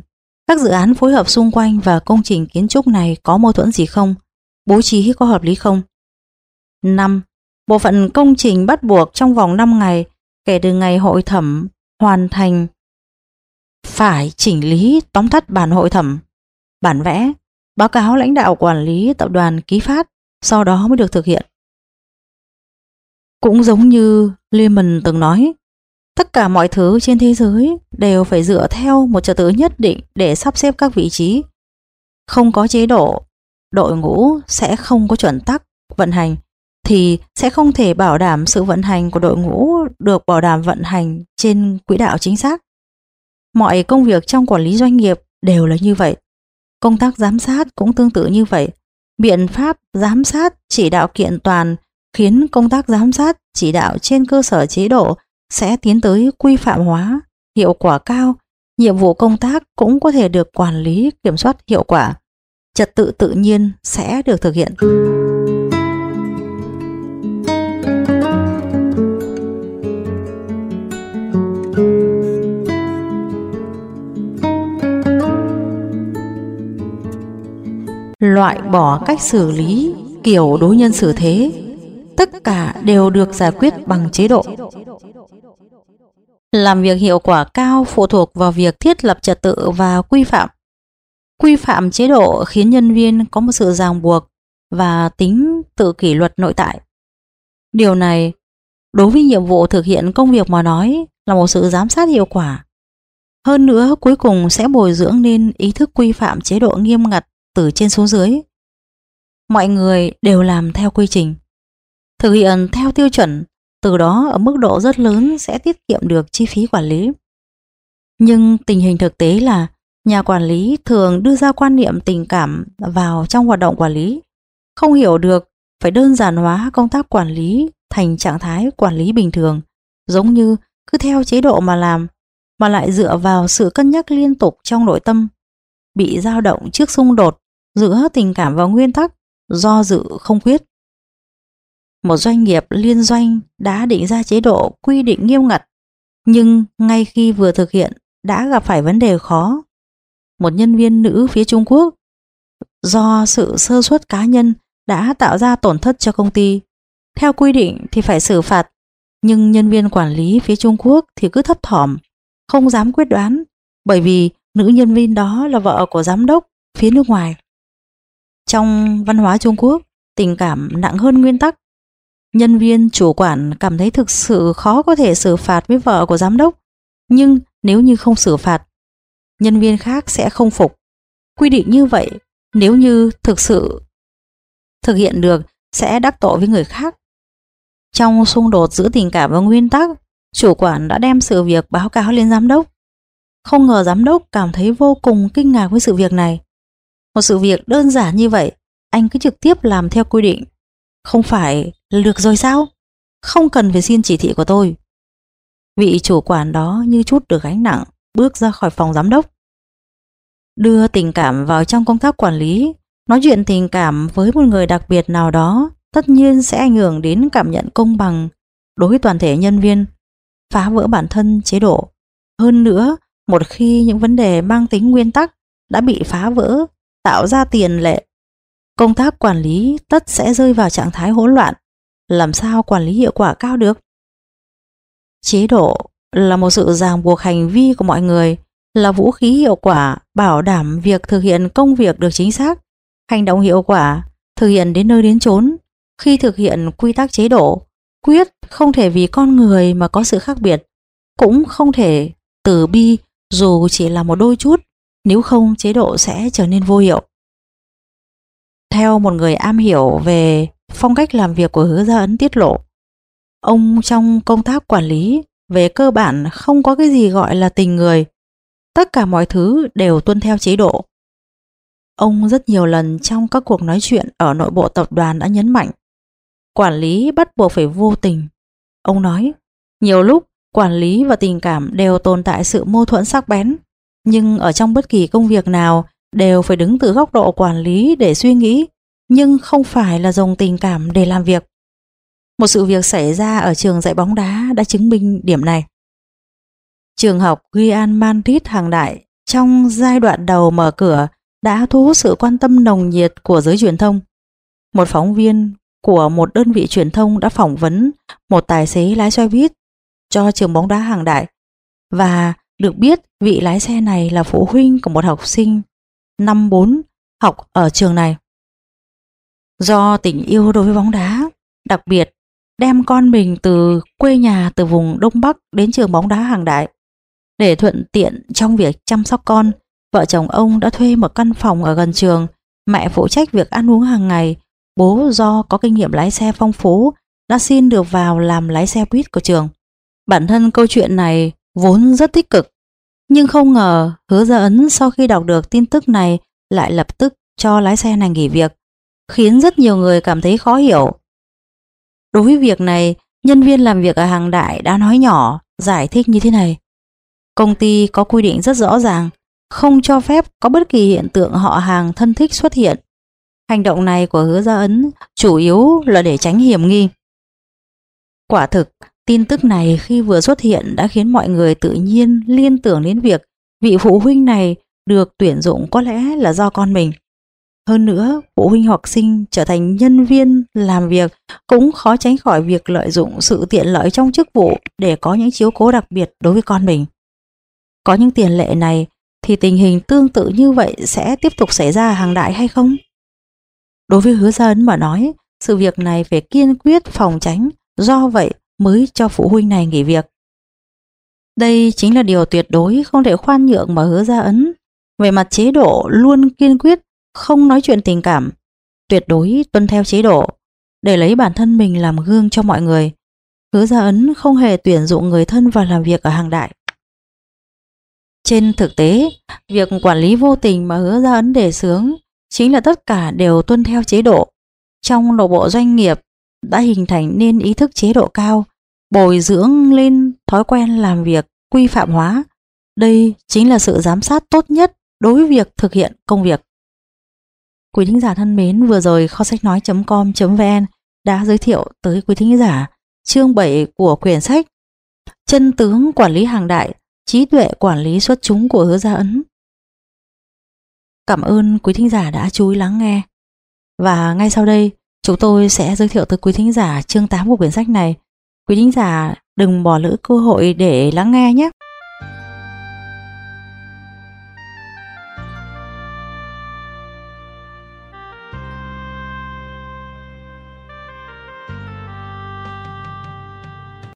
Các dự án phối hợp xung quanh và công trình kiến trúc này có mâu thuẫn gì không? Bố trí có hợp lý không? 5. Bộ phận công trình bắt buộc trong vòng 5 ngày kể từ ngày hội thẩm hoàn thành phải chỉnh lý tóm tắt bản hội thẩm, bản vẽ, báo cáo lãnh đạo quản lý tập đoàn ký phát, sau đó mới được thực hiện. Cũng giống như Lehman từng nói, tất cả mọi thứ trên thế giới đều phải dựa theo một trật tự nhất định để sắp xếp các vị trí. Không có chế độ, đội ngũ sẽ không có chuẩn tắc vận hành, thì sẽ không thể bảo đảm sự vận hành của đội ngũ được bảo đảm vận hành trên quỹ đạo chính xác. Mọi công việc trong quản lý doanh nghiệp đều là như vậy. Công tác giám sát cũng tương tự như vậy. Biện pháp giám sát chỉ đạo kiện toàn khiến công tác giám sát chỉ đạo trên cơ sở chế độ sẽ tiến tới quy phạm hóa, hiệu quả cao. Nhiệm vụ công tác cũng có thể được quản lý kiểm soát hiệu quả. Trật tự tự nhiên sẽ được thực hiện. Loại bỏ cách xử lý, kiểu đối nhân xử thế, tất cả đều được giải quyết bằng chế độ. Làm việc hiệu quả cao phụ thuộc vào việc thiết lập trật tự và quy phạm. Quy phạm chế độ khiến nhân viên có một sự ràng buộc và tính tự kỷ luật nội tại. Điều này, đối với nhiệm vụ thực hiện công việc mà nói, là một sự giám sát hiệu quả. Hơn nữa, cuối cùng sẽ bồi dưỡng nên ý thức quy phạm chế độ nghiêm ngặt từ trên xuống dưới. Mọi người đều làm theo quy trình, thực hiện theo tiêu chuẩn, từ đó ở mức độ rất lớn sẽ tiết kiệm được chi phí quản lý. Nhưng tình hình thực tế là nhà quản lý thường đưa ra quan niệm tình cảm vào trong hoạt động quản lý, không hiểu được phải đơn giản hóa công tác quản lý thành trạng thái quản lý bình thường, giống như cứ theo chế độ mà làm, mà lại dựa vào sự cân nhắc liên tục trong nội tâm, bị dao động trước xung đột giữa tình cảm và nguyên tắc, do dự không quyết. Một doanh nghiệp liên doanh đã định ra chế độ quy định nghiêm ngặt, nhưng ngay khi vừa thực hiện đã gặp phải vấn đề khó. Một nhân viên nữ phía Trung Quốc do sự sơ suất cá nhân đã tạo ra tổn thất cho công ty. Theo quy định thì phải xử phạt, nhưng nhân viên quản lý phía Trung Quốc thì cứ thấp thỏm, không dám quyết đoán, bởi vì nữ nhân viên đó là vợ của giám đốc phía nước ngoài. Trong văn hóa Trung Quốc, tình cảm nặng hơn nguyên tắc. Nhân viên chủ quản cảm thấy thực sự khó có thể xử phạt với vợ của giám đốc, nhưng nếu như không xử phạt, nhân viên khác sẽ không phục. Quy định như vậy, nếu như thực sự thực hiện được sẽ đắc tội với người khác. Trong xung đột giữa tình cảm và nguyên tắc, chủ quản đã đem sự việc báo cáo lên giám đốc. Không ngờ giám đốc cảm thấy vô cùng kinh ngạc với sự việc này. Một sự việc đơn giản như vậy, anh cứ trực tiếp làm theo quy định, không phải là được rồi sao? Không cần phải xin chỉ thị của tôi. Vị chủ quản đó như chút được gánh nặng, bước ra khỏi phòng giám đốc. Đưa tình cảm vào trong công tác quản lý, nói chuyện tình cảm với một người đặc biệt nào đó tất nhiên sẽ ảnh hưởng đến cảm nhận công bằng đối với toàn thể nhân viên, phá vỡ bản thân chế độ. Hơn nữa, một khi những vấn đề mang tính nguyên tắc đã bị phá vỡ, tạo ra tiền lệ, công tác quản lý tất sẽ rơi vào trạng thái hỗn loạn. Làm sao quản lý hiệu quả cao được? Chế độ là một sự ràng buộc hành vi của mọi người, là vũ khí hiệu quả bảo đảm việc thực hiện công việc được chính xác, hành động hiệu quả, thực hiện đến nơi đến chốn. Khi thực hiện quy tắc chế độ, quyết không thể vì con người mà có sự khác biệt, cũng không thể từ bi dù chỉ là một đôi chút, nếu không chế độ sẽ trở nên vô hiệu. Theo một người am hiểu về phong cách làm việc của Hứa Gia Ấn tiết lộ, ông trong công tác quản lý về cơ bản không có cái gì gọi là tình người, tất cả mọi thứ đều tuân theo chế độ. Ông rất nhiều lần trong các cuộc nói chuyện ở nội bộ tập đoàn đã nhấn mạnh, quản lý bắt buộc phải vô tình. Ông nói, nhiều lúc quản lý và tình cảm đều tồn tại sự mâu thuẫn sắc bén, nhưng ở trong bất kỳ công việc nào đều phải đứng từ góc độ quản lý để suy nghĩ, nhưng không phải là dùng tình cảm để làm việc. Một sự việc xảy ra ở trường dạy bóng đá đã chứng minh điểm này. Trường học Real Madrid hàng đại trong giai đoạn đầu mở cửa đã thu hút sự quan tâm nồng nhiệt của giới truyền thông. Một phóng viên của một đơn vị truyền thông đã phỏng vấn một tài xế lái xe buýt cho trường bóng đá Hàng Đại, và được biết vị lái xe này là phụ huynh của một học sinh năm 4 học ở trường này. Do tình yêu đối với bóng đá, đặc biệt đem con mình từ quê nhà từ vùng Đông Bắc đến trường bóng đá Hàng Đại. Để thuận tiện trong việc chăm sóc con, vợ chồng ông đã thuê một căn phòng ở gần trường, mẹ phụ trách việc ăn uống hàng ngày, bố do có kinh nghiệm lái xe phong phú đã xin được vào làm lái xe buýt của trường. Bản thân câu chuyện này vốn rất tích cực, nhưng không ngờ Hứa Gia Ấn sau khi đọc được tin tức này lại lập tức cho lái xe này nghỉ việc, khiến rất nhiều người cảm thấy khó hiểu. Đối với việc này, nhân viên làm việc ở Hàng Đại đã nói nhỏ, giải thích như thế này. Công ty có quy định rất rõ ràng, không cho phép có bất kỳ hiện tượng họ hàng thân thích xuất hiện. Hành động này của Hứa Gia Ấn chủ yếu là để tránh hiểm nghi. Quả thực, tin tức này khi vừa xuất hiện đã khiến mọi người tự nhiên liên tưởng đến việc vị phụ huynh này được tuyển dụng có lẽ là do con mình. Hơn nữa, phụ huynh học sinh trở thành nhân viên làm việc cũng khó tránh khỏi việc lợi dụng sự tiện lợi trong chức vụ để có những chiếu cố đặc biệt đối với con mình. Có những tiền lệ này thì tình hình tương tự như vậy sẽ tiếp tục xảy ra ở Hàng Đại hay không? Đối với Hứa Gia Ấn mà nói, sự việc này phải kiên quyết phòng tránh, do vậy mới cho phụ huynh này nghỉ việc. Đây chính là điều tuyệt đối không thể khoan nhượng mà Hứa Gia Ấn. Về mặt chế độ luôn kiên quyết không nói chuyện tình cảm, tuyệt đối tuân theo chế độ để lấy bản thân mình làm gương cho mọi người. Hứa Gia Ấn không hề tuyển dụng người thân vào làm việc ở Hàng Đại. Trên thực tế, việc quản lý vô tình mà Hứa Gia Ấn đề xướng chính là tất cả đều tuân theo chế độ. Trong nội bộ doanh nghiệp đã hình thành nên ý thức chế độ cao, bồi dưỡng lên thói quen làm việc quy phạm hóa. Đây chính là sự giám sát tốt nhất đối với việc thực hiện công việc. Quý thính giả thân mến, vừa rồi kho sách nói.com.vn đã giới thiệu tới quý thính giả chương 7 của quyển sách Chân tướng quản lý Hàng Đại, trí tuệ quản lý xuất chúng của Hứa Gia Ấn. Cảm ơn quý thính giả đã chú ý lắng nghe. Và ngay sau đây, chúng tôi sẽ giới thiệu tới quý thính giả chương 8 của quyển sách này. Quý thính giả đừng bỏ lỡ cơ hội để lắng nghe nhé.